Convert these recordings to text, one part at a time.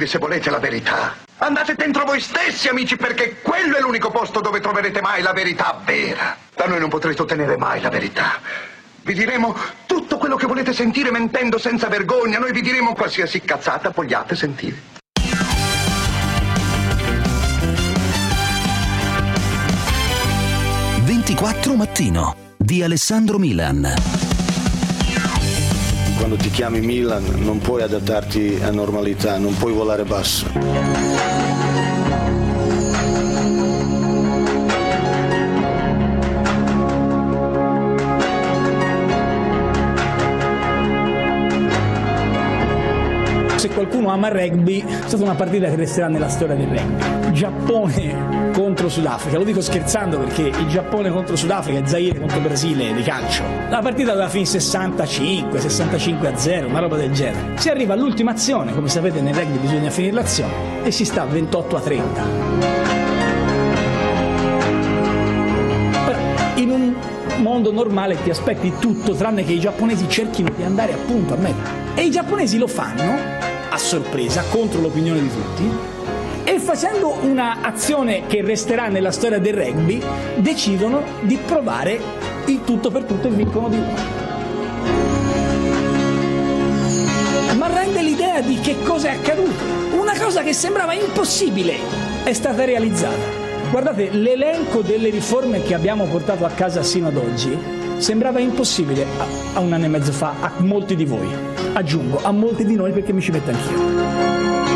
dirvi, se volete, la verità. Andate dentro voi stessi, amici, perché quello è l'unico posto dove troverete mai la verità vera. Da noi non potrete ottenere mai la verità. Vi diremo tutto quello che volete sentire mentendo senza vergogna. Noi vi diremo qualsiasi cazzata vogliate sentire. Mattino di Alessandro Milan. Quando ti chiami Milan non puoi adattarti a normalità, non puoi volare basso. Se qualcuno ama il rugby, è stata una partita che resterà nella storia del rugby. Giappone contro Sudafrica, lo dico scherzando perché il Giappone contro Sudafrica e Zaire contro Brasile di calcio. La partita doveva finire 65-0, una roba del genere. Si arriva all'ultima azione, come sapete nel rugby bisogna finire l'azione, e si sta 28-30. Però in un mondo normale ti aspetti tutto tranne che i giapponesi cerchino di andare appunto a meta. E i giapponesi lo fanno a sorpresa, contro l'opinione di tutti, e facendo un'azione che resterà nella storia del rugby, decidono di provare il tutto per tutto e vincono di nuovo. Ma rende l'idea di che cosa è accaduto. Una cosa che sembrava impossibile è stata realizzata. Guardate, l'elenco delle riforme che abbiamo portato a casa sino ad oggi sembrava impossibile a un anno e mezzo fa a molti di voi. Aggiungo, a molti di noi perché mi ci metto anch'io.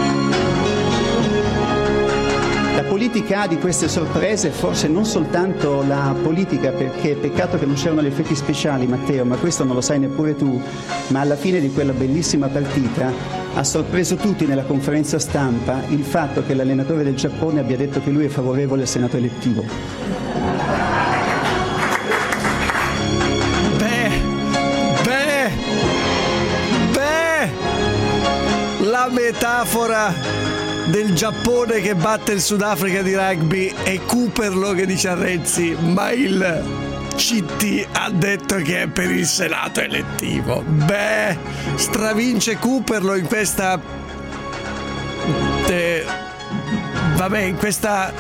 La politica ha di queste sorprese, forse non soltanto la politica, perché peccato che non c'erano gli effetti speciali, Matteo, ma questo non lo sai neppure tu, ma alla fine di quella bellissima partita ha sorpreso tutti nella conferenza stampa il fatto che l'allenatore del Giappone abbia detto che lui è favorevole al Senato elettivo. La metafora del Giappone che batte il Sudafrica di rugby e Cooperlo che dice a Renzi ma il CT ha detto che è per il Senato elettivo. Stravince Cooperlo in questa in questa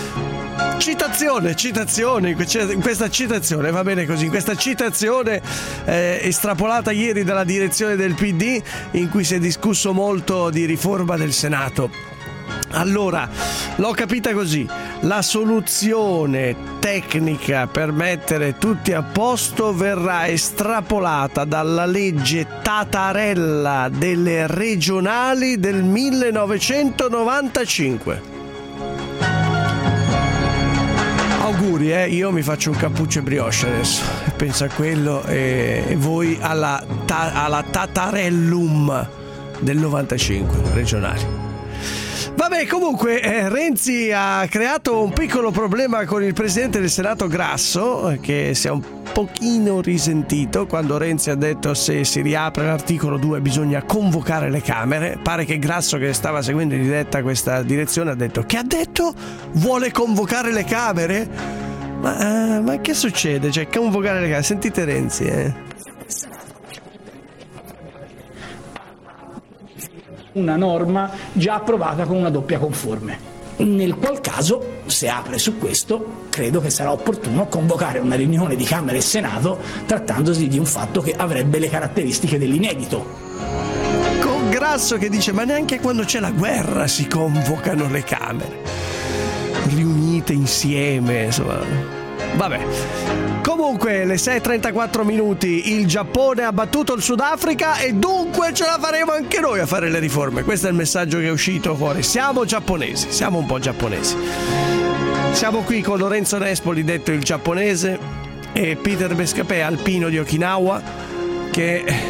citazione, va bene così, in questa citazione estrapolata ieri dalla direzione del PD, in cui si è discusso molto di riforma del Senato. Allora, l'ho capita così: la soluzione tecnica per mettere tutti a posto verrà estrapolata dalla legge Tatarella delle regionali del 1995. Auguri, io mi faccio un cappuccio e brioche adesso, penso a quello e voi alla Tatarellum del 95 regionali. Vabbè, comunque Renzi ha creato un piccolo problema con il presidente del Senato Grasso, che si è un pochino risentito quando Renzi ha detto se si riapre l'articolo 2 bisogna convocare le Camere. Pare che Grasso, che stava seguendo in diretta questa direzione, ha detto: che ha detto? Vuole convocare le Camere? Ma che succede? Cioè, convocare le Camere? Sentite Renzi, Una norma già approvata con una doppia conforme. Nel qual caso, se apre su questo, credo che sarà opportuno convocare una riunione di Camera e Senato trattandosi di un fatto che avrebbe le caratteristiche dell'inedito. Con Grasso che dice: ma neanche quando c'è la guerra si convocano le Camere riunite insieme, insomma. Vabbè. Comunque, le 6:34, il Giappone ha battuto il Sudafrica e dunque ce la faremo anche noi a fare le riforme. Questo è il messaggio che è uscito fuori. Siamo giapponesi, siamo un po' giapponesi. Siamo qui con Lorenzo Nespoli, detto il giapponese, e Peter Bescapè, alpino di Okinawa, che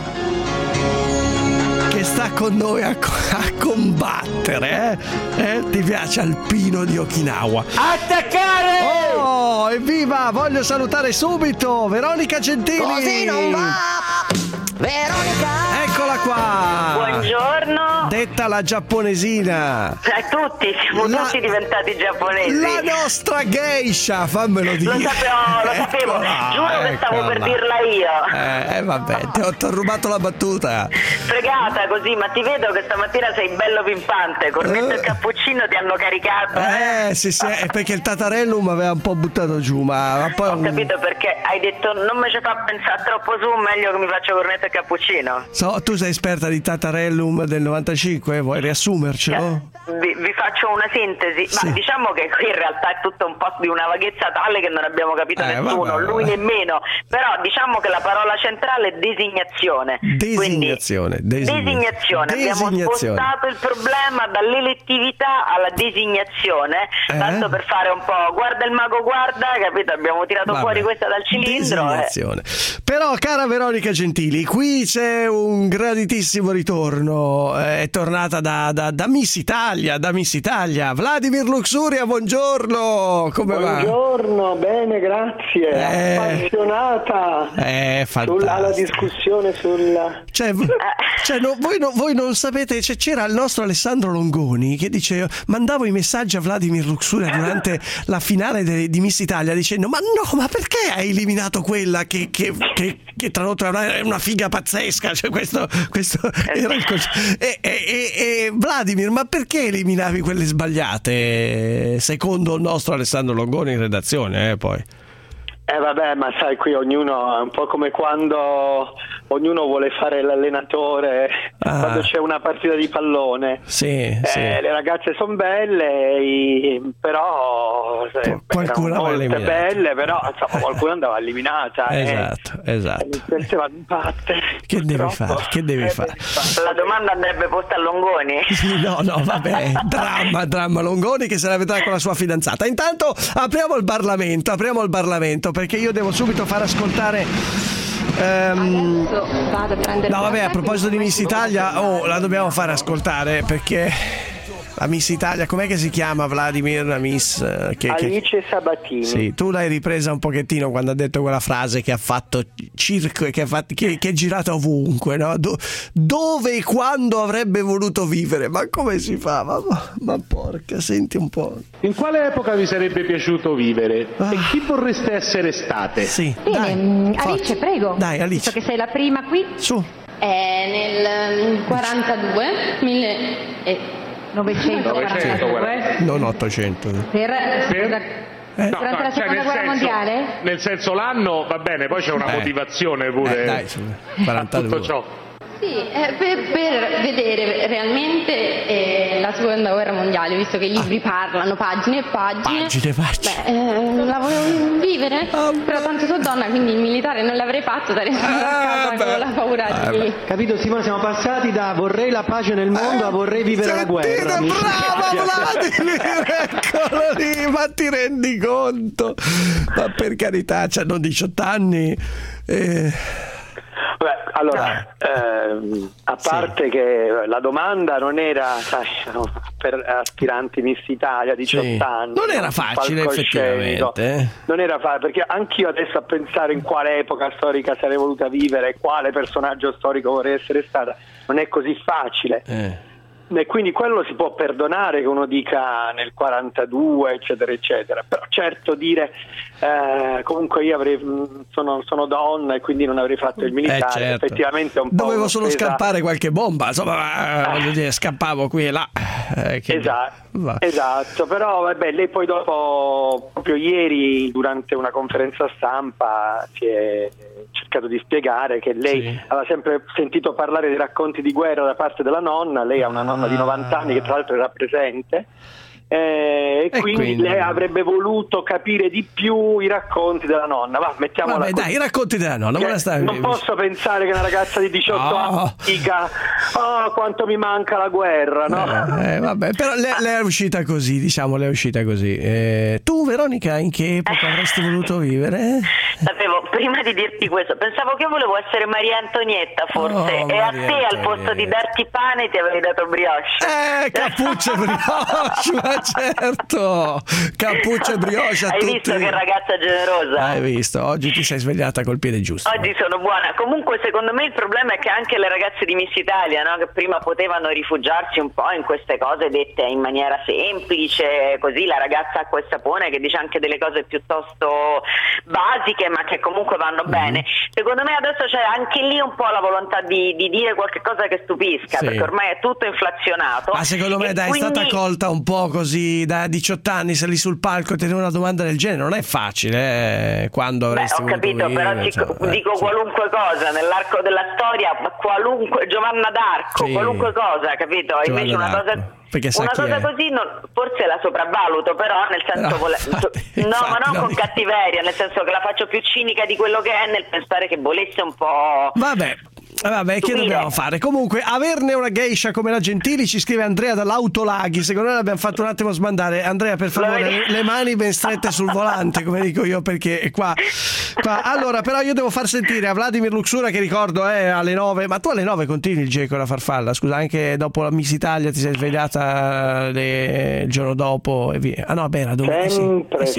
sta con noi a combattere, Ti piace alpino di Okinawa? Attaccare! Oh, evviva! Voglio salutare subito Veronica Gentili. Così non va! Veronica! Eccola qua! Buongiorno! detta la giapponesina. Tutti, siamo tutti diventati giapponesi. La nostra geisha, fammelo dire. Lo sapevo, giuro che stavo per dirla io. Vabbè, ti ho rubato la battuta. Fregata così, ma ti vedo che stamattina sei bello pimpante. Cornetto e cappuccino ti hanno caricato. Sì, è perché il Tatarellum aveva un po' buttato giù, ma poi... Ho capito perché hai detto non mi ci fa pensare troppo su, meglio che mi faccio cornetto e cappuccino. Tu sei esperta di Tatarellum del 95, vuoi riassumercelo? Vi faccio una sintesi, Sì. ma diciamo che qui in realtà è tutto un po' di una vaghezza tale che non abbiamo capito nessuno, vabbè. lui nemmeno, però diciamo che la parola centrale è designazione. Designazione. Abbiamo spostato il problema dall'elettività alla designazione, tanto per fare un po' guarda il mago guarda, capito? Abbiamo tirato fuori questa dal cilindro. Designazione. Però cara Veronica Gentili, qui c'è un graditissimo ritorno, è tornata da Miss Italia, Vladimir Luxuria, buongiorno, come va? Buongiorno, bene, grazie, appassionata alla discussione sulla... Voi non sapete, c'era il nostro Alessandro Longoni che dice, mandavo i messaggi a Vladimir Luxuria durante la finale di Miss Italia dicendo ma perché hai eliminato quella che tra l'altro è una figa pazzesca, cioè questo era il e Vladimir, ma perché eliminavi quelle sbagliate secondo il nostro Alessandro Longoni in redazione poi? Vabbè, ma sai, qui ognuno è un po' come quando ognuno vuole fare l'allenatore quando c'è una partita di pallone. Sì. Le ragazze sono belle, però qualcuno erano molte eliminata. Belle, però insomma qualcuno andava eliminata. Esatto. Queste vanno in parte. Che devi fare? La domanda andrebbe posta a Longoni. No, vabbè, dramma Longoni che se la vedrà con la sua fidanzata. Intanto apriamo il Parlamento perché io devo subito far ascoltare vado a prendere a proposito di Miss Italia, la dobbiamo far ascoltare perché la Miss Italia, com'è che si chiama, Vladimir? La Miss Alice Sabatini. Sì, tu l'hai ripresa un pochettino quando ha detto quella frase che ha fatto circo e che è girata ovunque, no? Dove e quando avrebbe voluto vivere? Ma come si fa? Ma porca, senti un po'. In quale epoca vi sarebbe piaciuto vivere? E chi vorreste essere state? Sì. Bene, Alice, prego. Dai, Alice. Visto che sei la prima qui. Su. Nel 42 1942, non 800. Durante la seconda guerra mondiale? Nel senso l'anno va bene, poi c'è una motivazione pure. Dai, 42. Tutto ciò. Sì, per vedere realmente la seconda guerra mondiale, visto che i libri parlano pagine e pagine. La volevo vivere, però tanto sono donna, quindi il militare non l'avrei fatto, sarei stata a casa con la paura di... Capito Simone, siamo passati da vorrei la pace nel mondo a vorrei vivere la guerra. Brava Vladimir, eccolo lì, ma ti rendi conto? Ma per carità, c'hanno 18 anni. Beh, allora, a parte che la domanda non era, per aspiranti Miss Italia 18 anni. Non era facile effettivamente. Non era facile, perché anch'io adesso a pensare in quale epoca storica sarei voluta vivere, quale personaggio storico vorrei essere stata, non è così facile. E quindi quello si può perdonare che uno dica nel 42 eccetera eccetera, però certo dire comunque io sono donna e quindi non avrei fatto il militare, certo. Effettivamente è un po' dovevo solo scappare qualche bomba, insomma, voglio dire, scappavo qui e là. Esatto, però vabbè, lei poi dopo, proprio ieri durante una conferenza stampa si è cercato di spiegare che lei aveva sempre sentito parlare dei racconti di guerra da parte della nonna. Lei ha una nonna di 90 anni che tra l'altro era presente, e quindi lei avrebbe voluto capire di più i racconti della nonna. Mettiamola così. Dai, i racconti della nonna, non posso pensare che una ragazza di 18 anni dica quanto mi manca la guerra, no? Vabbè, però lei è uscita così, diciamo, lei è uscita così. Tu Veronica, in che epoca avresti voluto vivere? Sapevo, prima di dirti questo, pensavo che volevo essere Maria Antonietta forse, e a te al posto di darti pane ti avrei dato brioche. Cappuccio brioche, Certo, cappuccio e brioche a Hai tutti. visto che ragazza generosa? Hai visto, oggi ti sei svegliata col piede giusto. Oggi sono buona. Comunque secondo me il problema è che anche le ragazze di Miss Italia, no, che prima potevano rifugiarsi un po' in queste cose dette in maniera semplice, così la ragazza acqua e sapone che dice anche delle cose piuttosto basiche ma che comunque vanno bene. Secondo me adesso c'è anche lì un po' la volontà di dire qualche cosa che stupisca, perché ormai è tutto inflazionato. Ma secondo me dai, quindi... è stata colta un po' così da 18 anni, sei lì sul palco e tenere una domanda del genere, non è facile quando avresti ho capito, però dico qualunque cosa nell'arco della storia, qualunque Giovanna d'Arco, qualunque cosa, capito? Giovanna invece una d'Arco. cosa una cosa così forse la sopravvaluto, però nel senso ma non con cattiveria, nel senso che la faccio più cinica di quello che è, nel pensare che volesse un po'. Vabbè, che dobbiamo fare? Comunque, averne una geisha come la Gentili, ci scrive Andrea dall'Autolaghi. Secondo noi l'abbiamo fatto un attimo sbandare. Andrea, per favore, le mani ben strette sul volante, come dico io, perché qua. Allora, però io devo far sentire a Vladimir Luxura, che ricordo è alle 9. Ma tu alle 9 continui il Geco la farfalla? Scusa, anche dopo la Miss Italia ti sei svegliata il giorno dopo e via. Ah no, beh, era domenica. Sempre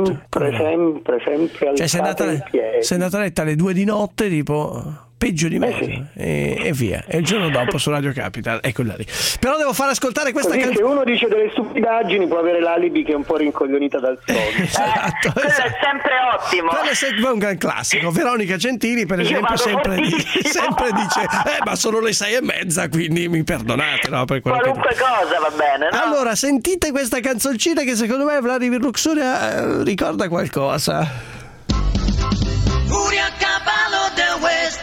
cioè, sei andata a letto alle 2 di notte, tipo... peggio di me e via, e il giorno dopo su Radio Capital, eccola lì. Però devo far ascoltare questa canzone. Se uno dice delle stupidaggini può avere l'alibi che è un po' rincoglionita dal sonno. Quello è sempre ottimo. Quello è sempre un gran classico. Veronica Gentili, per esempio, sempre dice ma sono le 6:30, quindi mi perdonate, no, per qualunque cosa va bene, no? Allora sentite questa canzoncina che secondo me Vladimir Luxuria ricorda qualcosa. Furia a cavallo del West.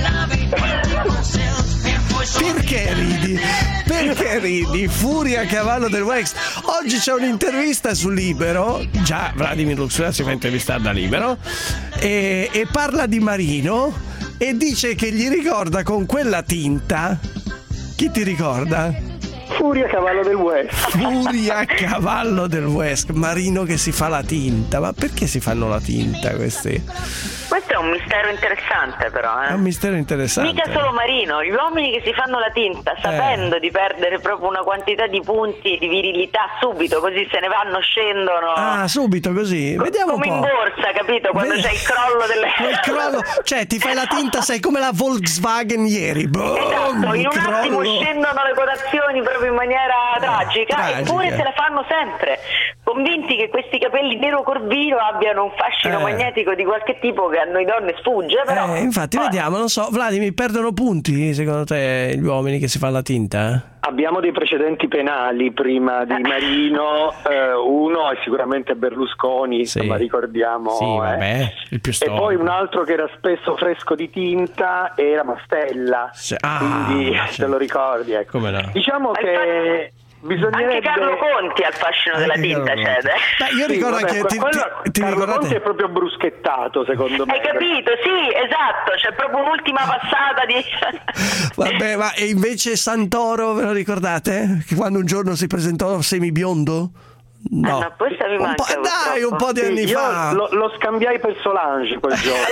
Perché ridi? Perché ridi? Furia a cavallo del West. Oggi c'è un'intervista su Libero. Già Vladimir Luxuria si fa intervistare da Libero e parla di Marino e dice che gli ricorda con quella tinta. Chi ti ricorda? Furia a cavallo del West. Furia a cavallo del West. Marino che si fa la tinta. Ma perché si fanno la tinta questi? Questo è un mistero interessante, però. È un mistero interessante. Mica solo Marino, gli uomini che si fanno la tinta sapendo di perdere proprio una quantità di punti di virilità subito, così se ne vanno, scendono. Ah, subito così. Vediamo come un po'. In borsa, capito? Quando c'è il crollo delle. Il crollo, cioè ti fai la tinta, sei come la Volkswagen ieri. Boom, esatto, in un attimo scendono le quotazioni proprio in maniera tragica, eppure se la fanno sempre, convinti che questi capelli nero corvino abbiano un fascino magnetico di qualche tipo che a noi donne sfugge, però. Infatti, vediamo, non so, Vladimir, perdono punti secondo te gli uomini che si fanno la tinta? Abbiamo dei precedenti penali prima di Marino, uno è sicuramente Berlusconi, insomma, ricordiamo. Sì, vabbè, il più storico. E poi un altro che era spesso fresco di tinta era Mastella, quindi te lo ricordi, ecco. Come no? Diciamo che bisognerebbe... Anche Carlo Conti al fascino della tinta cede. Beh, io ricordo anche Carlo Conti è proprio bruschettato, secondo me. Hai capito? Sì, esatto, c'è proprio un'ultima passata di vabbè, ma e invece Santoro, ve lo ricordate? Che quando un giorno si presentò semibiondo? No, no, questa mi manca, dai, un po' di anni fa lo scambiai per Solange quel giorno.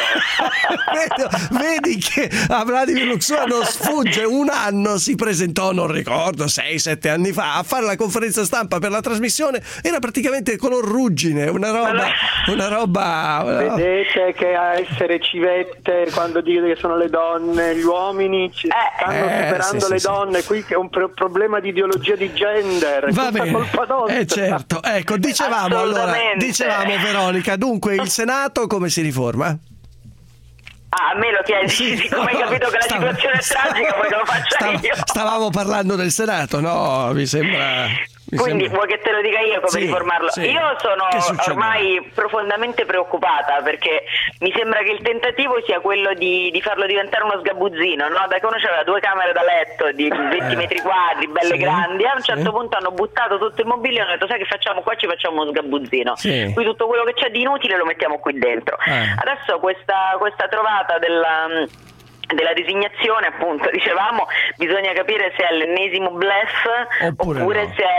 vedi che a Vladimir Luxuria non sfugge. Un anno si presentò, non ricordo, 6-7 anni fa, a fare la conferenza stampa per la trasmissione. Era praticamente color ruggine, una roba. Vedete che a essere civette quando dite che sono le donne, gli uomini ci stanno superando le donne. Qui che è un problema di ideologia di gender. Va bene, colpa nostra. Certo, ecco, dicevamo Veronica, dunque il Senato come si riforma? A me lo chiedi, siccome hai capito che la situazione è tragica, poi lo faccio io. Stavamo parlando del Senato, no? Mi sembra... Quindi vuoi che te lo dica io come riformarlo? Io sono ormai profondamente preoccupata, perché mi sembra che il tentativo sia quello di farlo diventare uno sgabuzzino, no? Da che uno c'aveva 2 camere da letto di 20 metri quadri, belle grandi, a un certo punto hanno buttato tutto il mobilio e hanno detto: sai che facciamo qua? Ci facciamo uno sgabuzzino, qui tutto quello che c'è di inutile lo mettiamo qui dentro. Adesso questa trovata della designazione, appunto, dicevamo, bisogna capire se è l'ennesimo bluff oppure se è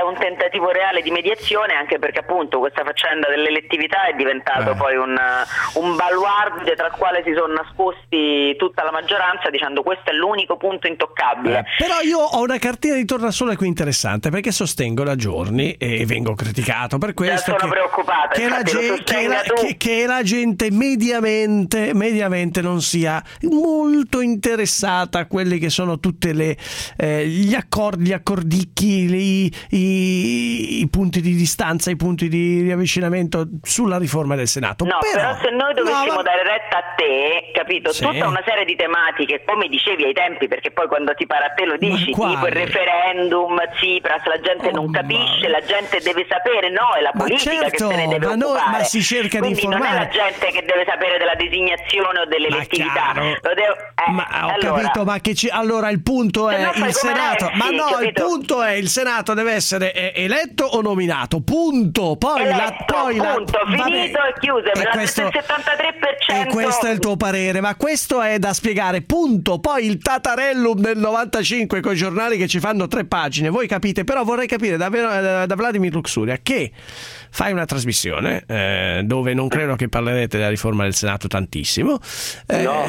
un tentativo reale di mediazione, anche perché appunto questa faccenda dell'elettività è diventato poi un baluardo tra il quale si sono nascosti tutta la maggioranza dicendo questo è l'unico punto intoccabile. Però io ho una cartina di tornasole qui interessante, perché sostengo da giorni, e vengo criticato per questo, sono preoccupata che la gente mediamente non sia molto interessata a quelli che sono tutte gli accordicchi, i punti di distanza, i punti di riavvicinamento sulla riforma del Senato. No, però se noi dovessimo dare retta a te, capito, tutta una serie di tematiche, come dicevi ai tempi, perché poi quando ti pare a te lo dici, tipo il referendum, Tsipras, la gente non capisce, la gente deve sapere, è la politica che se ne deve occupare. Ma si cerca quindi di informare. Non è la gente che deve sapere della designazione o dell'elettività. Capito, ma allora il punto è il Senato. Il punto è il Senato deve essere eletto o nominato. Punto. Poi finito e chiuso. Il 73%. E questo è il tuo parere, ma questo è da spiegare. Punto. Poi il Tatarellum del 95 con i giornali che ci fanno 3 pagine. Voi capite, però vorrei capire da Vladimir Luxuria che fai una trasmissione dove non credo che parlerete della riforma del Senato tantissimo. Però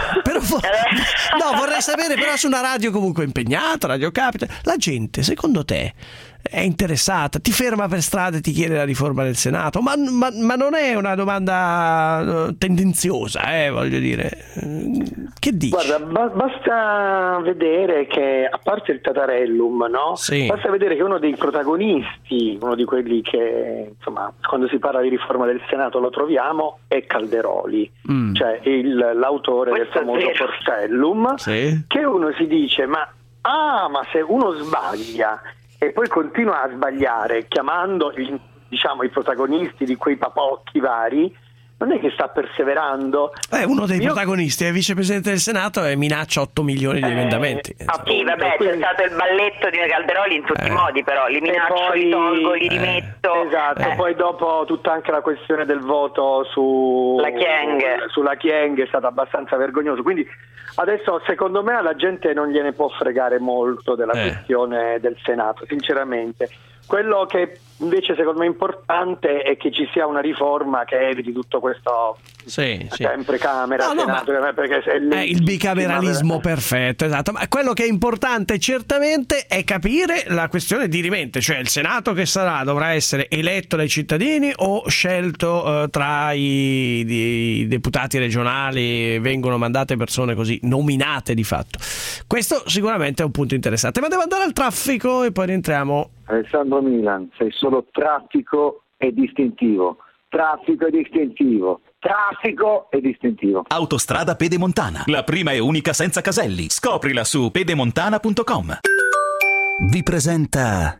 vorrei sapere, però su una radio comunque impegnata, Radio Capital, la gente secondo te è interessata, ti ferma per strada e ti chiede la riforma del Senato, ma non è una domanda tendenziosa, voglio dire. Che dici? Guarda, basta vedere che, a parte il Tatarellum, no? Sì. Basta vedere che uno dei protagonisti, uno di quelli che, insomma, quando si parla di riforma del Senato lo troviamo, è Calderoli, cioè l'autore del famoso Porcellum, che uno si dice, ma se uno sbaglia e poi continua a sbagliare chiamando i protagonisti di quei papocchi vari, non è che sta perseverando. Uno dei protagonisti è vicepresidente del Senato e minaccia 8 milioni di emendamenti. Sì, vabbè, c'è stato il balletto di Calderoli in tutti i modi, però li minaccio, li tolgo, li rimetto. Esatto, poi dopo tutta anche la questione del voto sulla Chieng è stata abbastanza vergognosa, quindi adesso secondo me alla gente non gliene può fregare molto della questione del Senato, sinceramente. Quello che invece secondo me è importante è che ci sia una riforma che eviti tutto questo sempre Camera, Senato, perché il bicameralismo perfetto, esatto. Ma quello che è importante certamente è capire la questione dirimente, cioè il Senato che sarà dovrà essere eletto dai cittadini o scelto tra i deputati regionali, vengono mandate persone così nominate di fatto. Questo sicuramente è un punto interessante, ma devo andare al traffico e poi rientriamo. Alessandro Milan, sei solo traffico e distintivo. Traffico e distintivo. Traffico e distintivo. Autostrada Pedemontana, la prima e unica senza caselli. Scoprila su pedemontana.com. Vi presenta...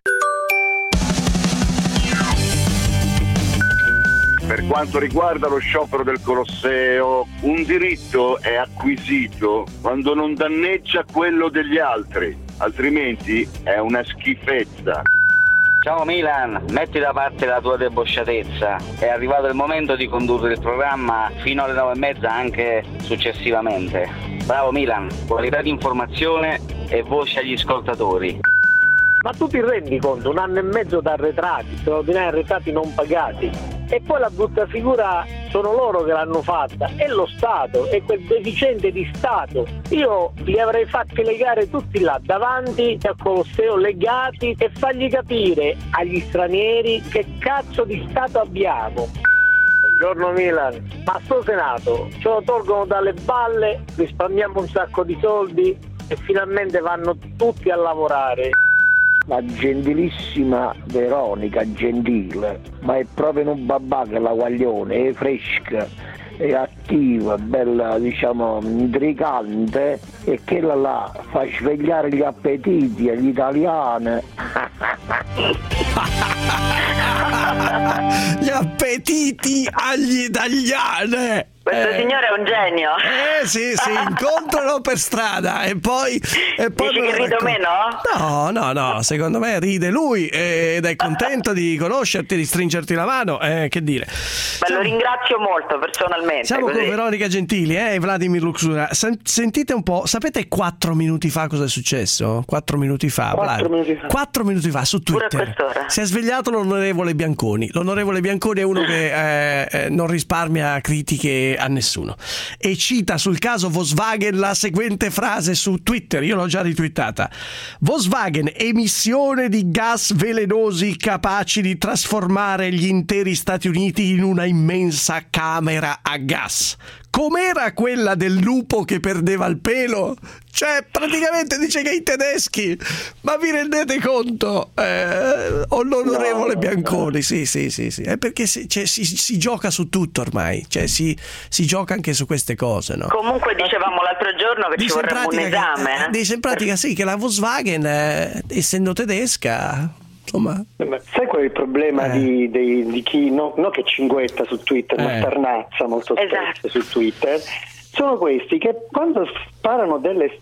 Per quanto riguarda lo sciopero del Colosseo, un diritto è acquisito quando non danneggia quello degli altri, altrimenti è una schifezza. Ciao Milan, metti da parte la tua debosciatezza, è arrivato il momento di condurre il programma fino alle 9:30 anche successivamente. Bravo Milan, qualità di informazione e voce agli ascoltatori. Ma tu ti rendi conto, 1 anno e mezzo da arretrati, straordinari arretrati non pagati, e poi la brutta figura sono loro che l'hanno fatta, è lo Stato, è quel deficiente di Stato. Io li avrei fatti legare tutti là davanti al Colosseo, legati, e fargli capire agli stranieri che cazzo di Stato abbiamo. Buongiorno Milan, ma sto Senato ce lo tolgono dalle balle, risparmiamo un sacco di soldi e finalmente vanno tutti a lavorare. La gentilissima Veronica Gentile, ma è proprio un babà che la guaglione, è fresca, è attiva, bella, diciamo, intrigante, e che là fa svegliare gli appetiti agli italiani. Gli appetiti agli italiani. Questo signore è un genio. Sì, incontrano per strada e poi Dici che rido meno? No, secondo me ride lui ed è contento di conoscerti, di stringerti la mano, che dire. Lo ringrazio molto personalmente. Siamo così. con Veronica Gentili e Vladimir Luxura. Sentite un po', sapete 4 minuti fa cosa è successo? 4 minuti fa, 4 minuti fa su Twitter si è svegliato l'onorevole Bianconi. L'onorevole Bianconi è uno che non risparmia critiche a nessuno e cita sul caso Volkswagen la seguente frase su Twitter, io l'ho già ritwittata: Volkswagen, emissione di gas velenosi capaci di trasformare gli interi Stati Uniti in una immensa camera a gas. Com'era quella del lupo che perdeva il pelo? Cioè, praticamente dice che i tedeschi, ma vi rendete conto? L'onorevole Bianconi, sì, è perché si gioca su tutto ormai, cioè si gioca anche su queste cose, no? Comunque dicevamo l'altro giorno che ci vorrebbe un esame. Dice in pratica sì, che la Volkswagen, essendo tedesca... Insomma. Sai qual è il problema di chi no che cinguetta su Twitter, ma starnazza molto spesso su Twitter? Sono questi che quando sparano delle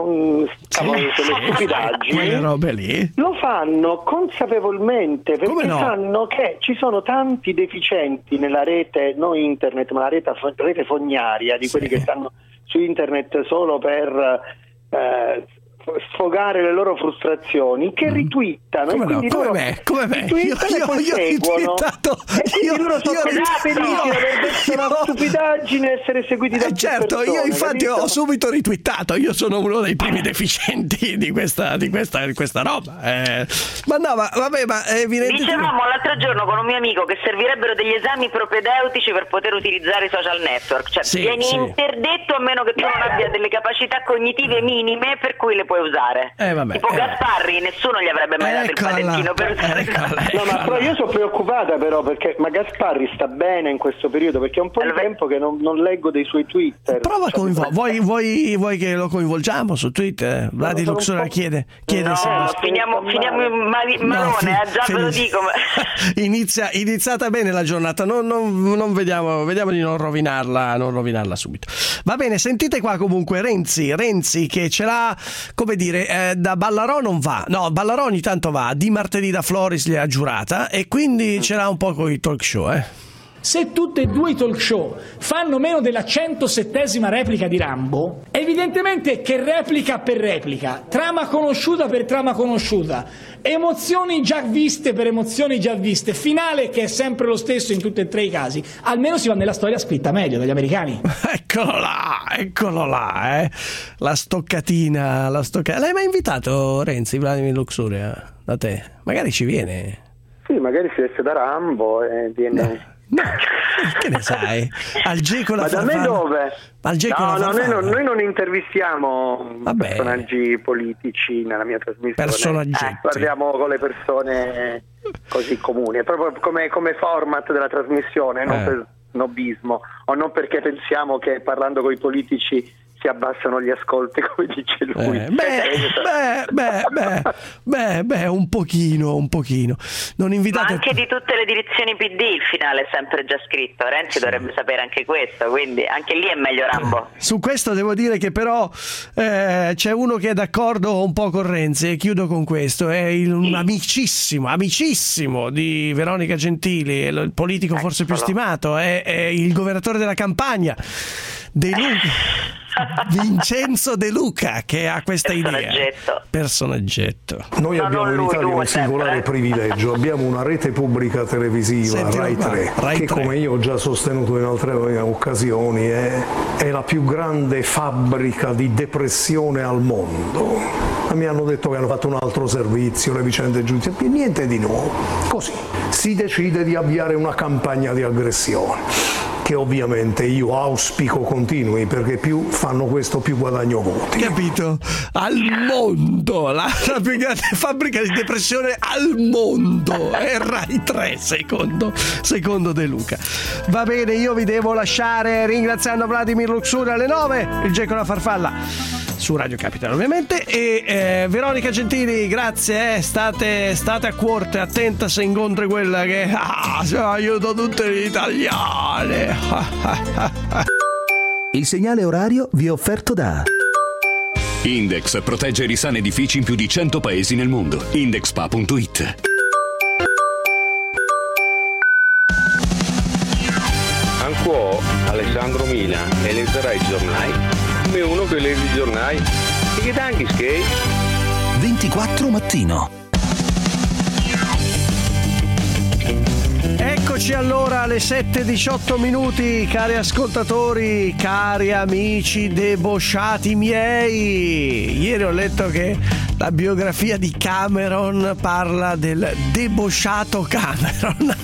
stupidaggini robe lì lo fanno consapevolmente, perché sanno che ci sono tanti deficienti nella rete, non internet, ma la rete fognaria di quelli che stanno su internet solo per sfogare le loro frustrazioni, che ritwittano come e quindi come me. Io ritwittato loro sono felici di aver detto una stupidaggine e essere seguiti da certo, io infatti ho subito ritwittato, io sono uno dei primi deficienti di questa roba, ma no, vabbè, ma è evidente. Dicevamo l'altro giorno con un mio amico che servirebbero degli esami propedeutici per poter utilizzare i social network, cioè vieni interdetto a meno che tu non abbia delle capacità cognitive minime per cui le puoi usare. Tipo Gasparri, nessuno gli avrebbe mai dato il patentino per usare. No, ma però io sono preoccupata perché ma Gasparri sta bene in questo periodo, perché è un po' di tempo che non leggo dei suoi Twitter. Prova a vuoi che lo coinvolgiamo su Twitter? Vladi Luxura chiede no, finiamo in malone, già ve lo dico. Iniziata bene la giornata, non vediamo di non rovinarla subito. Va bene, sentite qua comunque Renzi che ce l'ha, come dire, da Ballarò non va, no, Ballarò ogni tanto va, di martedì da Floris gli ha giurata e quindi ce l'ha un po' con i talk show, Se tutte e due i talk show fanno meno della 107ª replica di Rambo, evidentemente che replica per replica, trama conosciuta per trama conosciuta, emozioni già viste per emozioni già viste, finale che è sempre lo stesso in tutti e tre i casi, almeno si va nella storia scritta meglio dagli americani. Eccolo là, la stoccatina. L'hai mai invitato Renzi, Vladimir Luxuria, da te? Magari ci viene. Sì, magari si veste da Rambo e viene... No, che ne sai? Al Geco la farfalla. Ma da me dove? Al Geco noi non intervistiamo personaggi politici nella mia trasmissione. Parliamo con le persone così comuni, è proprio come format della trasmissione, non per snobismo o non perché pensiamo che parlando con i politici si abbassano gli ascolti, come dice lui. Un pochino. Non invitate... Ma anche di tutte le direzioni PD il finale è sempre già scritto. Renzi dovrebbe sapere anche questo, quindi anche lì è meglio Rambo. Su questo devo dire che però c'è uno che è d'accordo un po' con Renzi, e chiudo con questo, è un amicissimo di Veronica Gentili, il politico forse più stimato, è il governatore della Campania, Vincenzo De Luca, che ha questa personaggetto. Noi abbiamo in Italia un singolare privilegio, abbiamo una rete pubblica televisiva, Rai 3, che come io ho già sostenuto in altre occasioni è la più grande fabbrica di depressione al mondo. Mi hanno detto che hanno fatto un altro servizio, le vicende giudiziarie, niente di nuovo. Così si decide di avviare una campagna di aggressione, che ovviamente io auspico continui, perché più fanno questo più guadagno voti. Capito? Al mondo, la più grande fabbrica di depressione al mondo è Rai 3, secondo De Luca. Va bene, io vi devo lasciare ringraziando Vladimir Luxuria alle 9, il Geco la farfalla su Radio Capital ovviamente, e Veronica Gentili, grazie, state a corte, attenta se incontri quella che aiuta tutte le italiane. Il segnale orario vi è offerto da Index protegge i risani edifici in più di 100 paesi nel mondo. Indexpa.it. Anch'io, Alessandro Mina, e leggerai i giornali come uno che legge i giornali e che anche skate 24 mattino. Eccoci allora alle 7:18 minuti, cari ascoltatori, cari amici debosciati miei. Ieri ho letto che la biografia di Cameron parla del debosciato Cameron.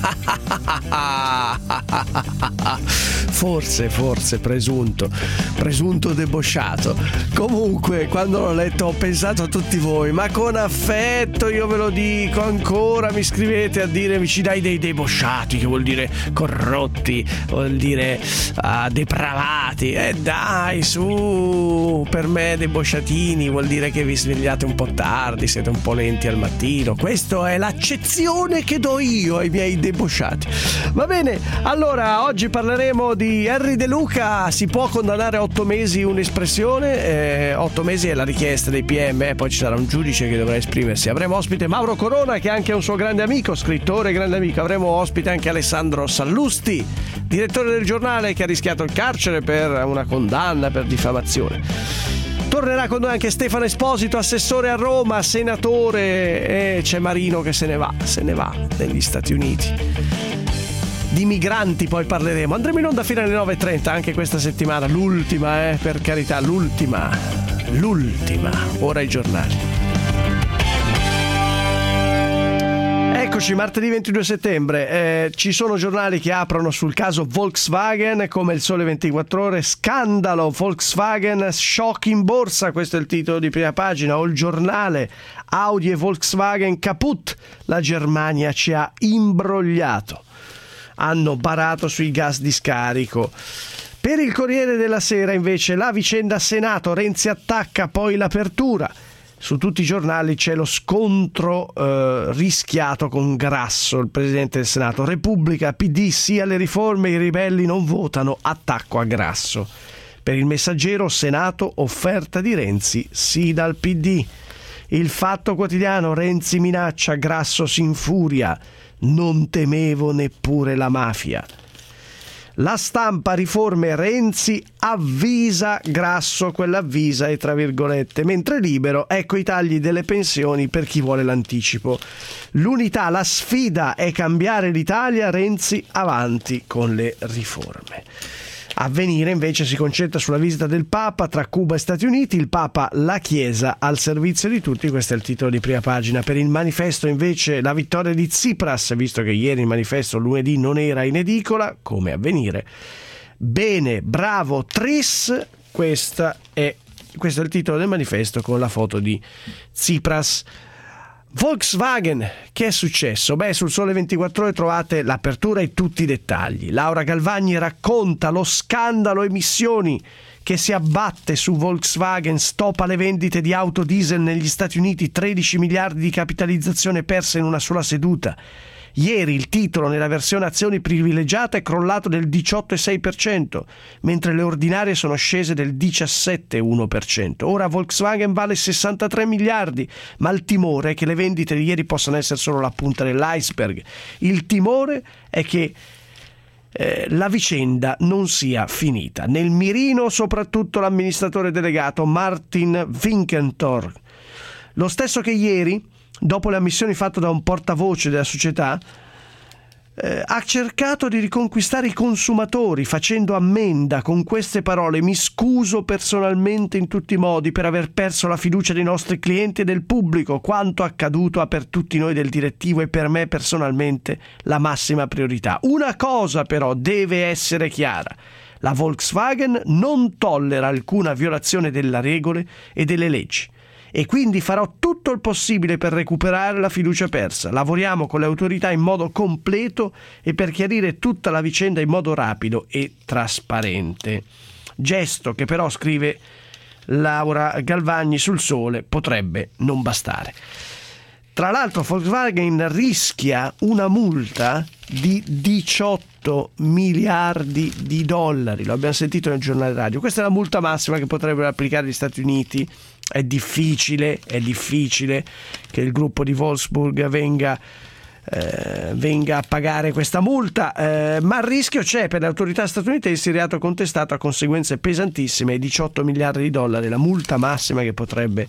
Forse presunto debosciato. Comunque, quando l'ho letto ho pensato a tutti voi, ma con affetto, io ve lo dico ancora, mi scrivete a dire, mi ci dai dei debosciati, che vuol dire corrotti, vuol dire depravati. Dai, su, per me debosciatini vuol dire che vi svegliate un po' tardi, siete un po' lenti al mattino. Questa è l'accezione che do io ai miei debosciati. Va bene, allora oggi parleremo di Henry De Luca. Si può condannare a 8 mesi un'espressione? 8 mesi è la richiesta dei PM, poi ci sarà un giudice che dovrà esprimersi. Avremo ospite Mauro Corona, che è anche un suo grande amico, scrittore e grande amico. Avremo ospite anche Alessandro Sallusti, direttore del Giornale, che ha rischiato il carcere per una condanna per diffamazione. Tornerà con noi anche Stefano Esposito, assessore a Roma, senatore, e c'è Marino che se ne va negli Stati Uniti. Di migranti poi parleremo. Andremo in onda fino alle 9:30 anche questa settimana, l'ultima, per carità, l'ultima. Ora i giornali. Eccoci, martedì 22 settembre. Ci sono giornali che aprono sul caso Volkswagen, come il Sole 24 Ore, scandalo Volkswagen, shock in borsa, questo è il titolo di prima pagina. O il Giornale, Audi e Volkswagen caput, la Germania ci ha imbrogliato. Hanno barato sui gas di scarico. Per il Corriere della Sera invece la vicenda Senato, Renzi attacca, poi l'apertura. Su tutti i giornali c'è lo scontro rischiato con Grasso, il presidente del Senato. Repubblica, PD sì alle riforme, i ribelli non votano, attacco a Grasso. Per il Messaggero, Senato, offerta di Renzi, sì dal PD. Il Fatto Quotidiano, Renzi minaccia, Grasso si infuria. Non temevo neppure la mafia. La Stampa, riforme, Renzi avvisa Grasso, quell'avvisa è tra virgolette, mentre Libero, ecco i tagli delle pensioni per chi vuole l'anticipo. L'Unità, la sfida è cambiare l'Italia, Renzi avanti con le riforme. Avvenire invece si concentra sulla visita del Papa tra Cuba e Stati Uniti. Il Papa, la Chiesa al servizio di tutti, questo è il titolo di prima pagina. Per il Manifesto invece la vittoria di Tsipras, visto che ieri il Manifesto lunedì non era in edicola, come Avvenire. Bene, bravo Tris, questo è il titolo del Manifesto con la foto di Tsipras. Volkswagen, che è successo? Sul Sole 24 Ore trovate l'apertura e tutti i dettagli. Laura Galvagni racconta lo scandalo emissioni che si abbatte su Volkswagen, stop alle vendite di auto diesel negli Stati Uniti, 13 miliardi di capitalizzazione persa in una sola seduta. Ieri il titolo nella versione azioni privilegiata è crollato del 18,6%, mentre le ordinarie sono scese del 17,1%. Ora Volkswagen vale 63 miliardi, ma il timore è che le vendite di ieri possano essere solo la punta dell'iceberg. Il timore è che la vicenda non sia finita. Nel mirino soprattutto l'amministratore delegato Martin Winkentor, lo stesso che ieri, dopo le ammissioni fatte da un portavoce della società, ha cercato di riconquistare i consumatori facendo ammenda con queste parole: mi scuso personalmente in tutti i modi per aver perso la fiducia dei nostri clienti e del pubblico. Quanto accaduto ha per tutti noi del direttivo e per me personalmente la massima priorità. Una cosa però deve essere chiara: la Volkswagen non tollera alcuna violazione delle regole e delle leggi. E quindi farò tutto il possibile per recuperare la fiducia persa. Lavoriamo con le autorità in modo completo e per chiarire tutta la vicenda in modo rapido e trasparente. Gesto che però, scrive Laura Galvagni sul Sole, potrebbe non bastare. Tra l'altro Volkswagen rischia una multa di 18 $18 miliardi. Lo abbiamo sentito nel giornale radio. Questa è la multa massima che potrebbero applicare gli Stati Uniti. È difficile che il gruppo di Wolfsburg venga a pagare questa multa, ma il rischio c'è per le autorità statunitensi. Il reato contestato ha conseguenze pesantissime, $18 miliardi, la multa massima che potrebbe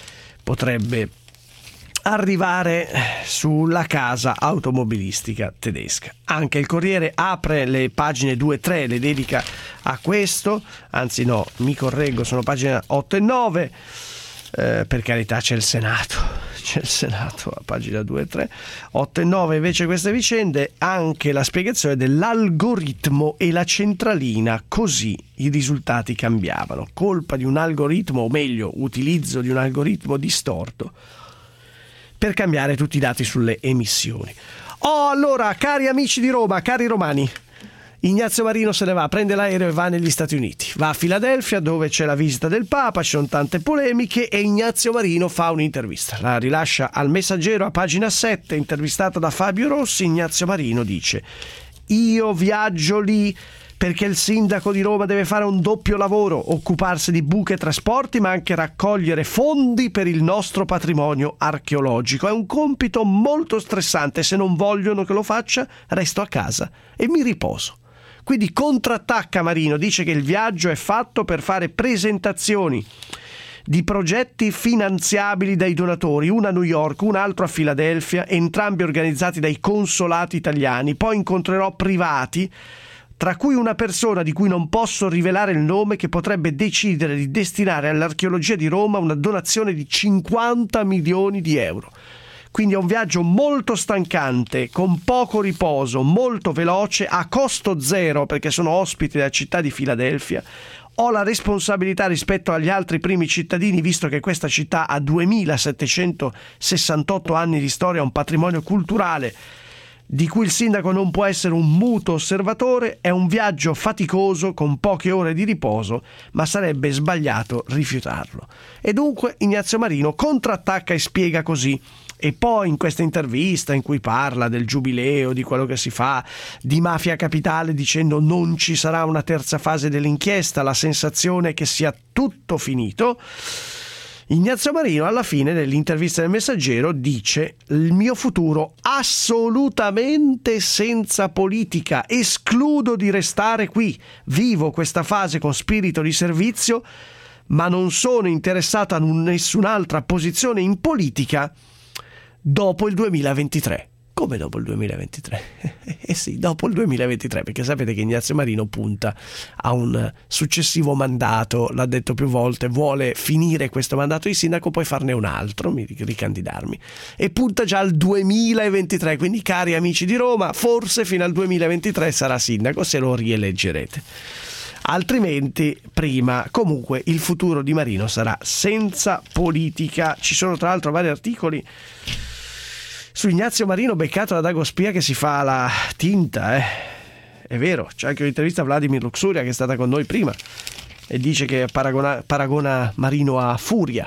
arrivare sulla casa automobilistica tedesca. Anche il Corriere apre le pagine 2 e 3, le dedica a questo, anzi no, mi correggo, sono pagine 8 e 9. Per carità, c'è il Senato a pagina 2 e 3. 8 e 9 invece queste vicende, anche la spiegazione dell'algoritmo e la centralina, così i risultati cambiavano. Colpa di un algoritmo, o meglio, utilizzo di un algoritmo distorto per cambiare tutti i dati sulle emissioni. Allora, cari amici di Roma, cari romani, Ignazio Marino se ne va, prende l'aereo e va negli Stati Uniti. Va a Filadelfia, dove c'è la visita del Papa, ci sono tante polemiche, e Ignazio Marino fa un'intervista. La rilascia al Messaggero a pagina 7, intervistato da Fabio Rossi. Ignazio Marino dice: io viaggio lì perché il sindaco di Roma deve fare un doppio lavoro, occuparsi di buche e trasporti, ma anche raccogliere fondi per il nostro patrimonio archeologico. È un compito molto stressante. Se non vogliono che lo faccia, resto a casa e mi riposo. Quindi contrattacca Marino, dice che il viaggio è fatto per fare presentazioni di progetti finanziabili dai donatori, una a New York, un altro a Filadelfia, entrambi organizzati dai consolati italiani. Poi incontrerò privati, tra cui una persona di cui non posso rivelare il nome, che potrebbe decidere di destinare all'archeologia di Roma una donazione di 50 milioni di euro. Quindi è un viaggio molto stancante, con poco riposo, molto veloce, a costo zero, perché sono ospite della città di Filadelfia. Ho la responsabilità rispetto agli altri primi cittadini, visto che questa città ha 2768 anni di storia, un patrimonio culturale di cui il sindaco non può essere un muto osservatore. È un viaggio faticoso, con poche ore di riposo, ma sarebbe sbagliato rifiutarlo. E dunque Ignazio Marino contrattacca e spiega così. E poi in questa intervista, in cui parla del giubileo, di quello che si fa, di Mafia Capitale, dicendo non ci sarà una terza fase dell'inchiesta, la sensazione è che sia tutto finito, Ignazio Marino alla fine dell'intervista del Messaggero dice: il mio futuro assolutamente senza politica, escludo di restare qui, vivo questa fase con spirito di servizio, ma non sono interessato a nessun'altra posizione in politica dopo il 2023. Come dopo il 2023? Sì, dopo il 2023, perché sapete che Ignazio Marino punta a un successivo mandato, l'ha detto più volte, vuole finire questo mandato di sindaco, poi farne un altro, ricandidarmi, e punta già al 2023. Quindi, cari amici di Roma, forse fino al 2023 sarà sindaco, se lo rieleggerete. Altrimenti prima. Comunque il futuro di Marino sarà senza politica. Ci sono tra l'altro vari articoli su Ignazio Marino beccato da Dago Spia, che si fa la tinta, è vero. C'è anche un'intervista a Vladimir Luxuria, che è stata con noi prima, e dice che paragona Marino a Furia,